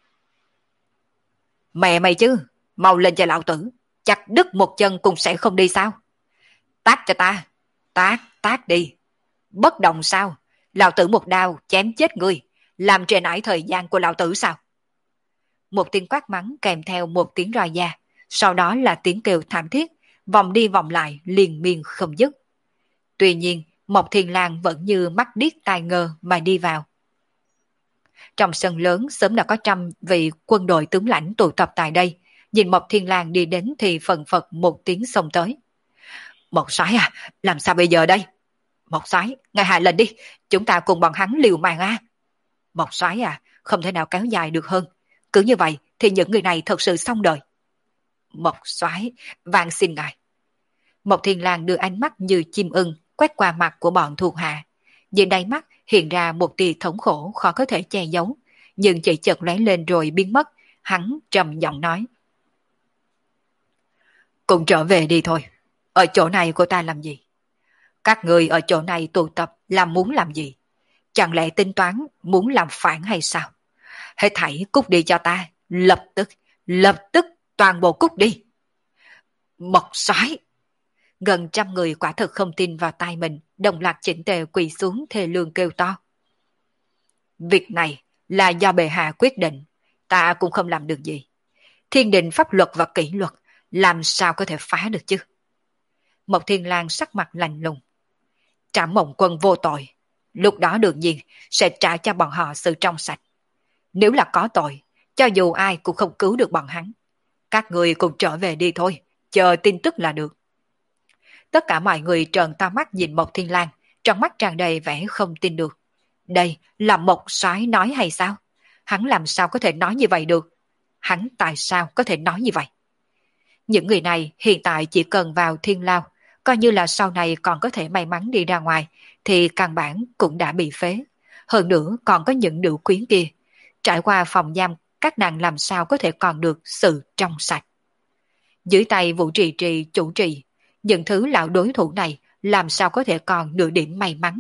Mẹ mày chứ, mau lên cho lão tử, chặt đứt một chân cũng sẽ không đi sao? Tát cho ta, tát, tát đi. Bất động sao? Lão tử một đao chém chết ngươi, làm trễ nải thời gian của lão tử sao? Một tiếng quát mắng kèm theo một tiếng roi da, sau đó là tiếng kêu thảm thiết, vòng đi vòng lại liên miên không dứt. Tuy nhiên, Mộc Thiên Lang vẫn như mắt điếc tai ngơ mà đi vào. Trong sân lớn sớm đã có trăm vị quân đội tướng lãnh tụ tập tại đây, nhìn Mộc Thiên Lang đi đến thì phần phật một tiếng xông tới. Mộc soái à, làm sao bây giờ đây? Mộc soái, ngài hạ lệnh đi, chúng ta cùng bọn hắn liều mạng a. Mộc soái à, không thể nào kéo dài được hơn, cứ như vậy thì những người này thật sự xong đời. Mộc soái, van xin ngài. Mộc Thiên Lang đưa ánh mắt như chim ưng quét qua mặt của bọn thuộc hạ, dưới đáy mắt hiện ra một tia thống khổ khó có thể che giấu, nhưng chỉ chợt lóe lên rồi biến mất. Hắn trầm giọng nói: cùng trở về đi thôi, ở chỗ này của ta làm gì? Các người ở chỗ này tụ tập là muốn làm gì? Chẳng lẽ tính toán muốn làm phản hay sao? Hết thảy cút đi cho ta, lập tức, lập tức toàn bộ cút đi. Mộc soái! Gần trăm người quả thực không tin vào tai mình, đồng loạt chỉnh tề quỳ xuống thê lương kêu to. Việc này là do bệ hạ quyết định, ta cũng không làm được gì. Thiên đình pháp luật và kỷ luật làm sao có thể phá được chứ? Mộc Thiên Lang sắc mặt lạnh lùng. Trảm Mộng Quân vô tội, lúc đó đương nhiên sẽ trả cho bọn họ sự trong sạch. Nếu là có tội, cho dù ai cũng không cứu được bọn hắn. Các người cùng trở về đi thôi, chờ tin tức là được. Tất cả mọi người trợn to mắt nhìn Mộc Thiên Lang, trong mắt tràn đầy vẻ không tin được. Đây là Mộc soái nói hay sao? Hắn làm sao có thể nói như vậy được? Hắn tại sao có thể nói như vậy? Những người này hiện tại chỉ cần vào thiên lao, coi như là sau này còn có thể may mắn đi ra ngoài, thì căn bản cũng đã bị phế. Hơn nữa còn có những nữ quyến kia. Trải qua phòng giam, các nàng làm sao có thể còn được sự trong sạch. Dưới tay Vũ Trì Trì chủ trì, những thứ lão đối thủ này làm sao có thể còn nửa điểm may mắn.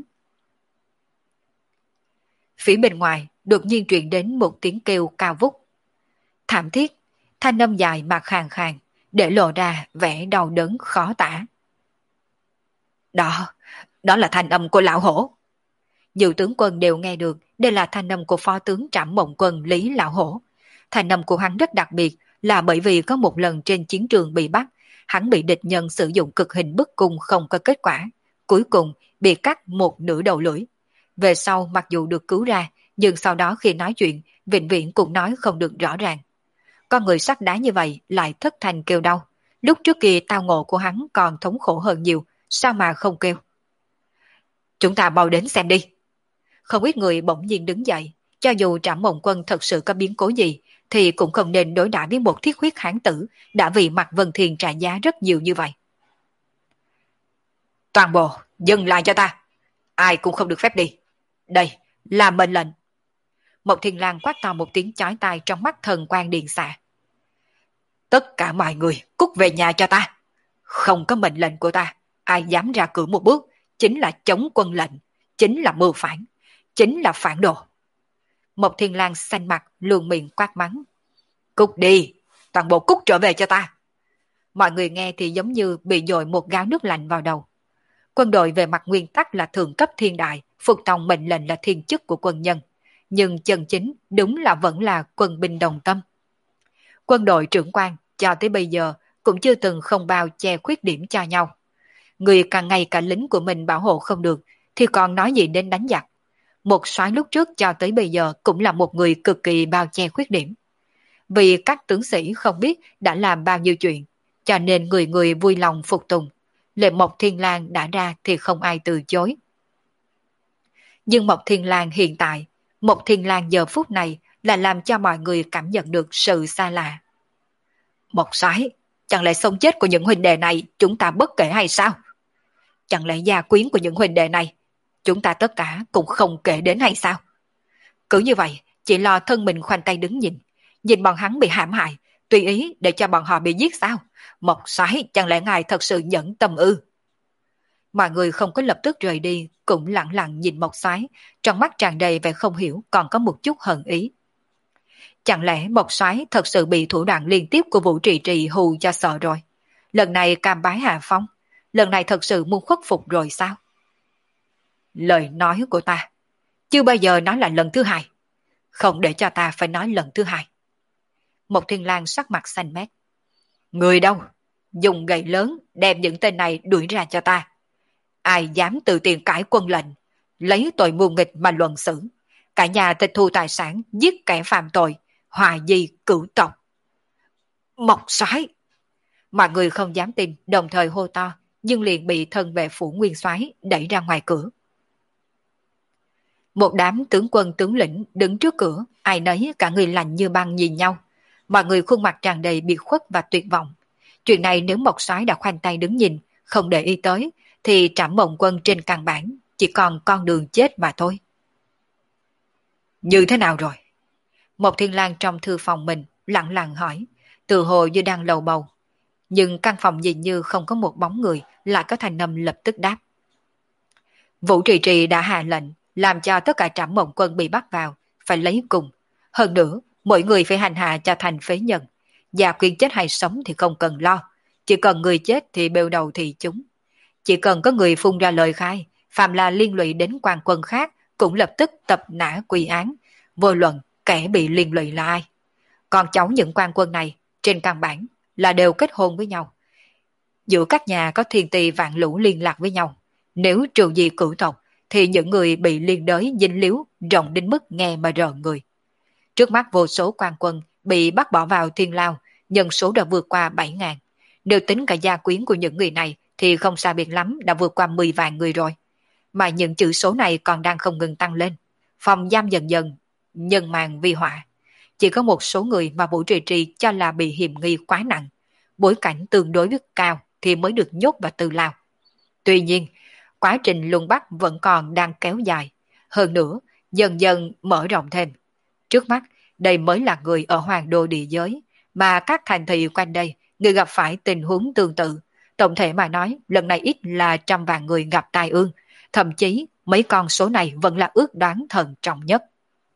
Phía bên ngoài đột nhiên truyền đến một tiếng kêu cao vút. Thảm thiết, thanh âm dài mà khàn khàn, để lộ ra vẻ đau đớn khó tả. Đó, đó là thanh âm của lão hổ. Nhiều tướng quân đều nghe được đây là thanh âm của phó tướng Trảm Mộng Quân Lý Lão Hổ. Thanh âm của hắn rất đặc biệt là bởi vì có một lần trên chiến trường bị bắt, hắn bị địch nhân sử dụng cực hình bức cung không có kết quả. Cuối cùng bị cắt một nửa đầu lưỡi. Về sau mặc dù được cứu ra, nhưng sau đó khi nói chuyện, vĩnh viễn cũng nói không được rõ ràng. Con người sắt đá như vậy lại thất thanh kêu đau. Lúc trước kia tao ngộ của hắn còn thống khổ hơn nhiều, sao mà không kêu. Chúng ta mau đến xem đi. Không ít người bỗng nhiên đứng dậy, cho dù Trảm Mộng Quân thật sự có biến cố gì, thì cũng không nên đối đãi với một thiết huyết hán tử đã vì mặt Vân Thiền trả giá rất nhiều như vậy. Toàn bộ, dừng lại cho ta. Ai cũng không được phép đi. Đây, là mệnh lệnh. Mộc Thiên Lang quát to một tiếng chói tai trong mắt thần quang điện xạ. Tất cả mọi người cút về nhà cho ta. Không có mệnh lệnh của ta, ai dám ra cửa một bước, chính là chống quân lệnh, chính là mưu phản, chính là phản đồ. Mộc Thiên Lang xanh mặt, luồn miệng quát mắng. Cút đi, toàn bộ cút trở về cho ta. Mọi người nghe thì giống như bị dội một gáo nước lạnh vào đầu. Quân đội về mặt nguyên tắc là thượng cấp thiên đại, phục tòng mệnh lệnh là thiên chức của quân nhân. Nhưng chân chính đúng là vẫn là quân binh đồng tâm. Quân đội trưởng quan cho tới bây giờ cũng chưa từng không bao che khuyết điểm cho nhau. Người càng ngày cả lính của mình bảo hộ không được thì còn nói gì đến đánh giặc. Một soái lúc trước cho tới bây giờ cũng là một người cực kỳ bao che khuyết điểm. Vì các tướng sĩ không biết đã làm bao nhiêu chuyện, cho nên người người vui lòng phục tùng. Lệnh Mộc Thiên Lang đã ra thì không ai từ chối. Nhưng Mộc Thiên Lang hiện tại, Mộc Thiên Lang giờ phút này là làm cho mọi người cảm nhận được sự xa lạ. Mộc soái, chẳng lẽ sống chết của những huynh đệ này chúng ta bất kể hay sao? Chẳng lẽ gia quyến của những huynh đệ này chúng ta tất cả cũng không kể đến hay sao? Cứ như vậy, chỉ lo thân mình khoanh tay đứng nhìn, nhìn bọn hắn bị hãm hại, tùy ý để cho bọn họ bị giết sao? Mộc soái, chẳng lẽ ngài thật sự nhẫn tâm ư? Mọi người không có lập tức rời đi, cũng lặng lặng nhìn Mộc soái, trong mắt tràn đầy vẻ không hiểu, còn có một chút hận ý. Chẳng lẽ Mộc soái thật sự bị thủ đoạn liên tiếp của Vũ Trì Trì hù cho sợ rồi? Lần này cam bái hạ phong, lần này thật sự muốn khuất phục rồi sao? Lời nói của ta, chưa bao giờ nói là lần thứ hai, không để cho ta phải nói lần thứ hai. Mộc Thiên Lang sắc mặt xanh mét. Người đâu? Dùng gậy lớn đem những tên này đuổi ra cho ta. Ai dám tự tiện cãi quân lệnh, lấy tội mưu nghịch mà luận xử, cả nhà tịch thu tài sản, giết kẻ phạm tội, hòa di cửu tộc. Mộc soái! Mọi người không dám tin, đồng thời hô to, nhưng liền bị thân vệ phủ nguyên soái đẩy ra ngoài cửa. Một đám tướng quân tướng lĩnh đứng trước cửa, ai nấy cả người lạnh như băng nhìn nhau. Mọi người khuôn mặt tràn đầy biệt khuất và tuyệt vọng. Chuyện này nếu Mộc soái đã khoanh tay đứng nhìn, không để ý tới, thì Trảm Mộng Quân trên căn bản chỉ còn con đường chết mà thôi. Như thế nào rồi? Mộc Thiên Lang trong thư phòng mình lặng lặng hỏi, từ hồ như đang lầu bầu. Nhưng căn phòng nhìn như không có một bóng người, lại có thanh âm lập tức đáp. Vũ Trì Trì đã hạ lệnh, làm cho tất cả Trảm Mộng Quân bị bắt vào, phải lấy cùng. Hơn nữa, mỗi người phải hành hạ cho thành phế nhân. Gia quyến chết hay sống thì không cần lo. Chỉ cần người chết thì bêu đầu thì chúng. Chỉ cần có người phun ra lời khai, phàm là liên lụy đến quan quân khác, cũng lập tức tập nã quy án, vô luận kẻ bị liên lụy là ai. Còn cháu những quan quân này, trên căn bản là đều kết hôn với nhau. Giữa các nhà có thiên tì vạn lũ liên lạc với nhau. Nếu trừ gì cửu tộc, thì những người bị liên đới dính líu rộng đến mức nghe mà rợn người. Trước mắt vô số quan quân bị bắt bỏ vào thiên lao, nhân số đã vượt qua bảy ngàn. Nếu tính cả gia quyến của những người này thì không xa biệt lắm đã vượt qua mười vạn người rồi. Mà những chữ số này còn đang không ngừng tăng lên. Phòng giam dần dần, nhân màn vi họa. Chỉ có một số người mà Vũ Trì Trì cho là bị hiểm nghi quá nặng, bối cảnh tương đối rất cao thì mới được nhốt vào tư lao. Tuy nhiên, quá trình luân bắt vẫn còn đang kéo dài. Hơn nữa, dần dần mở rộng thêm. Trước mắt, đây mới là người ở hoàng đô địa giới, mà các thành thị quanh đây, người gặp phải tình huống tương tự. Tổng thể mà nói, lần này ít là trăm vạn người gặp tai ương, thậm chí mấy con số này vẫn là ước đoán thần trọng nhất.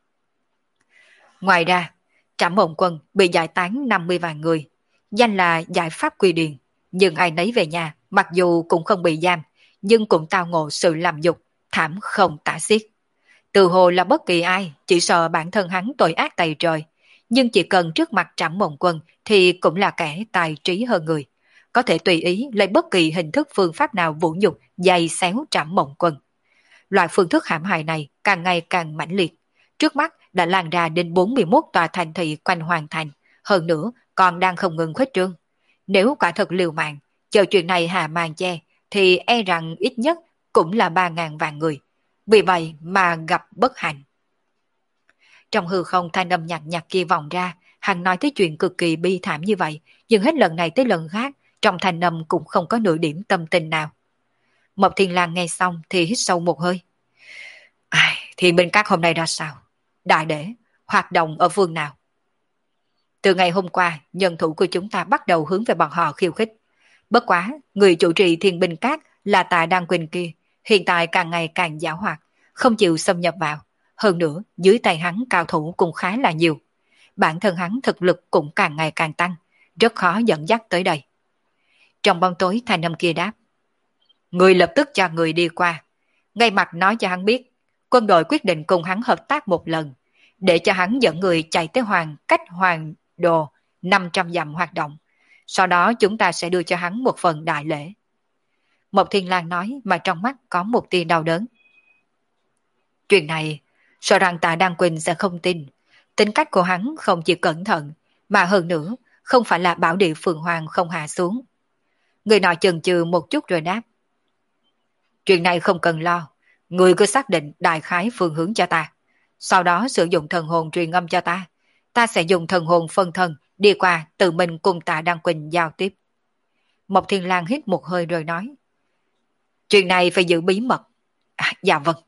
Ngoài ra, Trảm Mộng Quân bị giải tán năm mươi vạn người, danh là giải pháp quy điền, nhưng ai nấy về nhà, mặc dù cũng không bị giam, nhưng cũng tao ngộ sự làm nhục, thảm không tả xiết. Từ hồ là bất kỳ ai, chỉ sợ bản thân hắn tội ác tày trời, nhưng chỉ cần trước mặt Trảm Mộng Quân thì cũng là kẻ tài trí hơn người, có thể tùy ý lấy bất kỳ hình thức phương pháp nào vũ nhục, giày xéo Trảm Mộng Quân. Loại phương thức hãm hại này càng ngày càng mãnh liệt, trước mắt đã lan ra đến bốn mươi mốt tòa thành thị quanh hoàn thành, hơn nữa còn đang không ngừng khuếch trương. Nếu quả thật liều mạng, chờ chuyện này hạ màn che, thì e rằng ít nhất cũng là ba ngàn vạn người. Vì vậy mà gặp bất hạnh. Trong hư không thanh âm nhạt nhạt kia vọng ra, hắn nói tới chuyện cực kỳ bi thảm như vậy, nhưng hết lần này tới lần khác, trong thanh âm cũng không có nửa điểm tâm tình nào. Mộc Thiên Lang nghe xong thì hít sâu một hơi. Ai, thì bên các hôm nay ra sao? Đại để, hoạt động ở phương nào? Từ ngày hôm qua, nhân thủ của chúng ta bắt đầu hướng về bọn họ khiêu khích. Bất quá, người chủ trì Thiên Binh Các là Tạ Đăng Quỳnh kia, hiện tại càng ngày càng giảo hoạt, không chịu xâm nhập vào. Hơn nữa, dưới tay hắn cao thủ cũng khá là nhiều. Bản thân hắn thực lực cũng càng ngày càng tăng, rất khó dẫn dắt tới đây. Trong bóng tối thanh âm kia đáp. Người lập tức cho người đi qua, ngay mặt nói cho hắn biết, quân đội quyết định cùng hắn hợp tác một lần, để cho hắn dẫn người chạy tới hoàng cách hoàng đồ năm trăm dặm hoạt động. Sau đó chúng ta sẽ đưa cho hắn một phần đại lễ. Mộc Thiên Lang nói mà trong mắt có một tia đau đớn. Chuyện này, sợ rằng Tạ Đăng Quỳnh sẽ không tin. Tính cách của hắn không chỉ cẩn thận, mà hơn nữa, không phải là bảo địa phượng hoàng không hạ xuống. Người nọ chần chừ một chút rồi đáp. Chuyện này không cần lo, người cứ xác định đại khái phương hướng cho ta. Sau đó sử dụng thần hồn truyền âm cho ta. Ta sẽ dùng thần hồn phân thân đi qua tự mình cùng Tạ Đăng Quỳnh giao tiếp. Mộc Thiên Lang hít một hơi rồi nói. Chuyện này phải giữ bí mật. À, dạ vâng.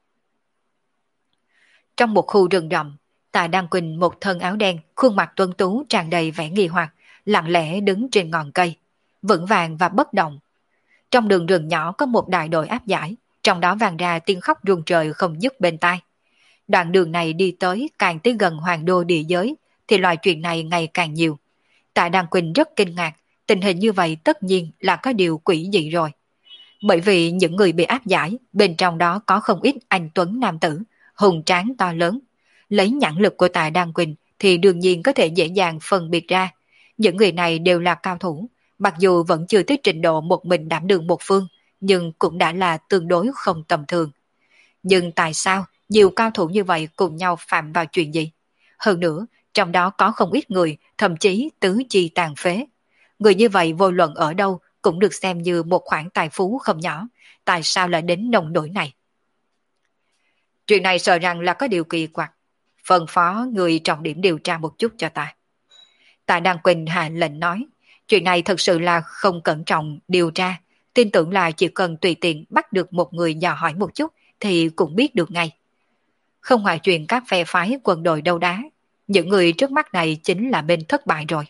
Trong một khu rừng rậm, Tạ Đăng Quỳnh một thân áo đen, khuôn mặt tuấn tú tràn đầy vẻ nghi hoặc, lặng lẽ đứng trên ngọn cây, vững vàng và bất động. Trong đường rừng nhỏ có một đại đội áp giải, trong đó vang ra tiếng khóc rung trời không dứt bên tai. Đoạn đường này đi tới càng tới gần hoàng đô địa giới, thì loại chuyện này ngày càng nhiều. Tạ Đăng Quỳnh rất kinh ngạc, tình hình như vậy tất nhiên là có điều quỷ dị rồi. Bởi vì những người bị áp giải, bên trong đó có không ít anh tuấn nam tử, hùng tráng to lớn. Lấy nhãn lực của Tạ Đăng Quỳnh thì đương nhiên có thể dễ dàng phân biệt ra. Những người này đều là cao thủ, mặc dù vẫn chưa tới trình độ một mình đảm đương một phương, nhưng cũng đã là tương đối không tầm thường. Nhưng tại sao nhiều cao thủ như vậy cùng nhau phạm vào chuyện gì? Hơn nữa, trong đó có không ít người, thậm chí tứ chi tàn phế. Người như vậy vô luận ở đâu cũng được xem như một khoản tài phú không nhỏ. Tại sao lại đến nông nỗi này? Chuyện này sợ rằng là có điều kỳ quặc. Phân phó người trọng điểm điều tra một chút cho ta. Tạ Đăng Quỳnh hạ lệnh nói. Chuyện này thật sự là không cẩn trọng điều tra. Tin tưởng là chỉ cần tùy tiện bắt được một người dò hỏi một chút thì cũng biết được ngay. Không ngoại chuyện các phe phái quân đội đấu đá, những người trước mắt này chính là bên thất bại rồi.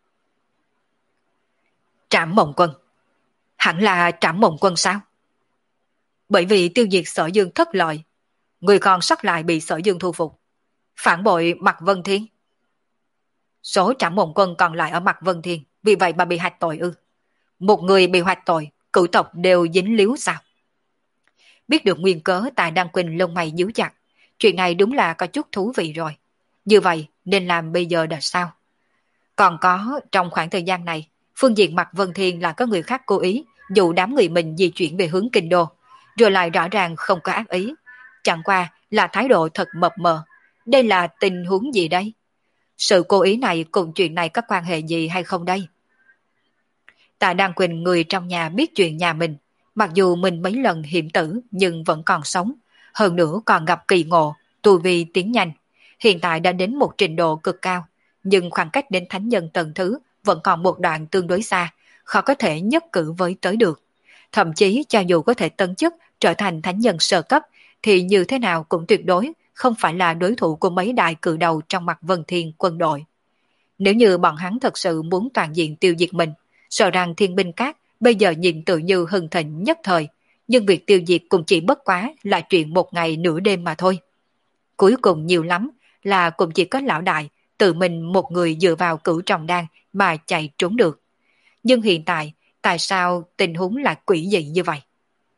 Trảm Mộng Quân. Hẳn là Trảm Mộng Quân sao? Bởi vì tiêu diệt Sở Dương thất lợi, người còn sót lại bị Sở Dương thu phục. Phản bội Mạc Vân Thiên. Số Trảm Mộng Quân còn lại ở Mạc Vân Thiên, vì vậy mà bị hoạch tội ư? Một người bị hoạch tội, cửu tộc đều dính líu sao? Biết được nguyên cớ, Tạ Đăng Quỳnh lông mày nhíu chặt. Chuyện này đúng là có chút thú vị rồi. Như vậy nên làm bây giờ là sao? Còn có trong khoảng thời gian này, phương diện Mạc Vân Thiên là có người khác cố ý dụ đám người mình di chuyển về hướng kinh đô, rồi lại rõ ràng không có ác ý. Chẳng qua là thái độ thật mập mờ. Đây là tình huống gì đây? Sự cố ý này cùng chuyện này có quan hệ gì hay không đây? Tạ Đăng Quỳnh người trong nhà biết chuyện nhà mình, mặc dù mình mấy lần hiểm tử nhưng vẫn còn sống, hơn nữa còn gặp kỳ ngộ, tu vi tiến nhanh, hiện tại đã đến một trình độ cực cao, nhưng khoảng cách đến thánh nhân tầng thứ vẫn còn một đoạn tương đối xa, khó có thể nhất cử với tới được. Thậm chí cho dù có thể tấn chức trở thành thánh nhân sơ cấp, thì như thế nào cũng tuyệt đối không phải là đối thủ của mấy đại cự đầu trong mặt Vân Thiên quân đội. Nếu như bọn hắn thật sự muốn toàn diện tiêu diệt mình, sợ rằng thiên binh các bây giờ nhìn tự như hưng thịnh nhất thời, nhưng việc tiêu diệt cũng chỉ bất quá là chuyện một ngày nửa đêm mà thôi. Cuối cùng nhiều lắm là cũng chỉ có lão đại tự mình một người dựa vào cửu trọng đan mà chạy trốn được. Nhưng hiện tại, tại sao tình huống lại quỷ dị như vậy?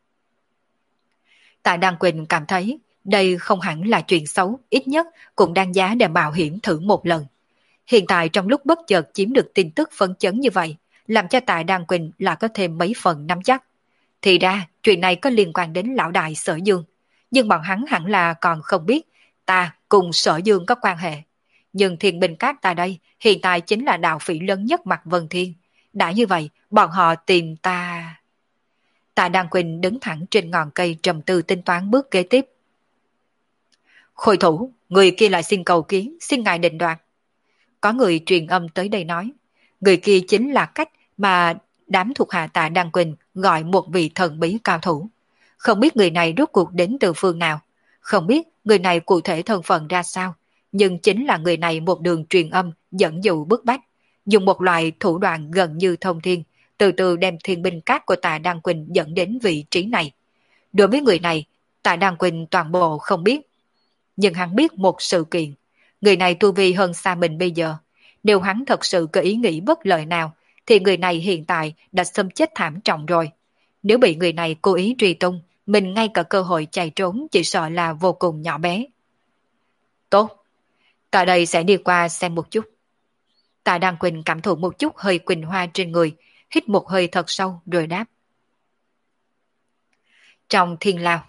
Tạ Đăng Quỳnh cảm thấy đây không hẳn là chuyện xấu, ít nhất cũng đáng giá để mạo hiểm thử một lần. Hiện tại trong lúc bất chợt chiếm được tin tức phấn chấn như vậy, làm cho Tạ Đăng Quỳnh là có thêm mấy phần nắm chắc. Thì ra, chuyện này có liên quan đến lão đại Sở Dương, nhưng bọn hắn hẳn là còn không biết ta cùng Sở Dương có quan hệ. Nhưng thiên binh các ta đây hiện tại chính là đạo phỉ lớn nhất mặt Vân Thiên. Đã như vậy, bọn họ tìm ta... Tạ Đăng Quỳnh đứng thẳng trên ngọn cây trầm tư tính toán bước kế tiếp. Khôi thủ, người kia lại xin cầu kiến, xin ngài định đoạt. Có người truyền âm tới đây nói, người kia chính là cách mà đám thuộc hạ Tạ Đăng Quỳnh gọi một vị thần bí cao thủ. Không biết người này rốt cuộc đến từ phương nào, không biết người này cụ thể thân phận ra sao, nhưng chính là người này một đường truyền âm dẫn dụ bức bách, dùng một loại thủ đoạn gần như thông thiên, từ từ đem thiên binh các của Tạ Đăng Quỳnh dẫn đến vị trí này. Đối với người này, Tạ Đăng Quỳnh toàn bộ không biết. Nhưng hắn biết một sự kiện, người này tu vi hơn xa mình bây giờ. Nếu hắn thật sự có ý nghĩ bất lợi nào, thì người này hiện tại đã xâm chết thảm trọng rồi. Nếu bị người này cố ý truy tung, mình ngay cả cơ hội chạy trốn chỉ sợ là vô cùng nhỏ bé. Tốt, tại đây sẽ đi qua xem một chút. Tạ Đăng Quỳnh cảm thụ một chút hơi quỳnh hoa trên người, hít một hơi thật sâu rồi đáp. Trong thiên lao,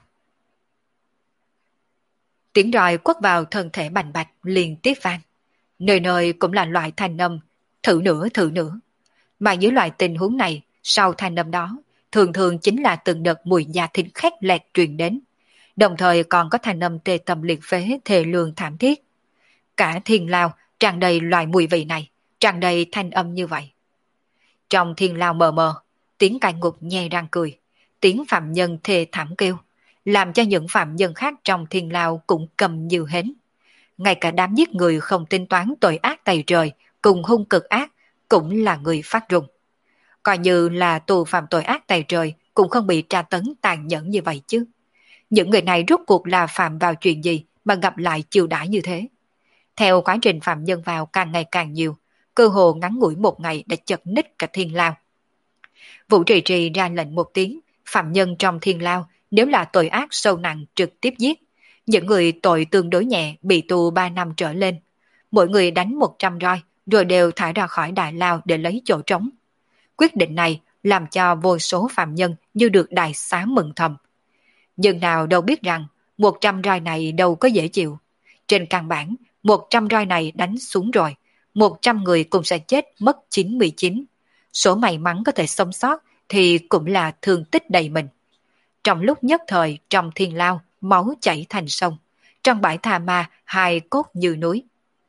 tiếng roi quất vào thân thể bành bạch liên tiếp vang. Nơi nơi cũng là loại thanh âm, thử nữa thử nữa. Mà dưới loại tình huống này, sau thanh âm đó, thường thường chính là từng đợt mùi da thịt khét lẹt truyền đến. Đồng thời còn có thanh âm tê tâm liệt phế thề lương thảm thiết. Cả thiên lao tràn đầy loại mùi vị này, tràn đầy thanh âm như vậy. Trong thiên lao mờ mờ, tiếng cai ngục nhe răng cười, tiếng phạm nhân thề thảm kêu, làm cho những phạm nhân khác trong thiên lao cũng cầm như hến. Ngay cả đám giết người không tính toán tội ác tày trời, cùng hung cực ác, cũng là người phát run. Coi như là tù phạm tội ác tày trời, cũng không bị tra tấn tàn nhẫn như vậy chứ. Những người này rốt cuộc là phạm vào chuyện gì mà gặp lại chiêu đãi như thế. Theo quá trình phạm nhân vào càng ngày càng nhiều, cơ hồ ngắn ngủi một ngày đã chật ních cả thiên lao. Vũ Trì Trì ra lệnh một tiếng, phạm nhân trong thiên lao nếu là tội ác sâu nặng trực tiếp giết. Những người tội tương đối nhẹ bị tù ba năm trở lên. Mỗi người đánh một trăm roi rồi đều thải ra khỏi đại lao để lấy chỗ trống. Quyết định này làm cho vô số phạm nhân như được đại xá mừng thầm. Nhưng nào đâu biết rằng một trăm roi này đâu có dễ chịu. Trên căn bản, một trăm roi này đánh xuống rồi, một trăm người cũng sẽ chết mất chín mươi chín. Số may mắn có thể sống sót thì cũng là thương tích đầy mình. Trong lúc nhất thời trong thiên lao, máu chảy thành sông. Trong bãi tha ma, hai cốt như núi.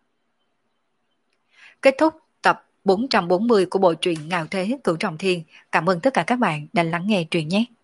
Kết thúc tập bốn trăm bốn mươi của bộ truyện Ngạo Thế Cửu Trọng Thiên. Cảm ơn tất cả các bạn đã lắng nghe truyện nhé.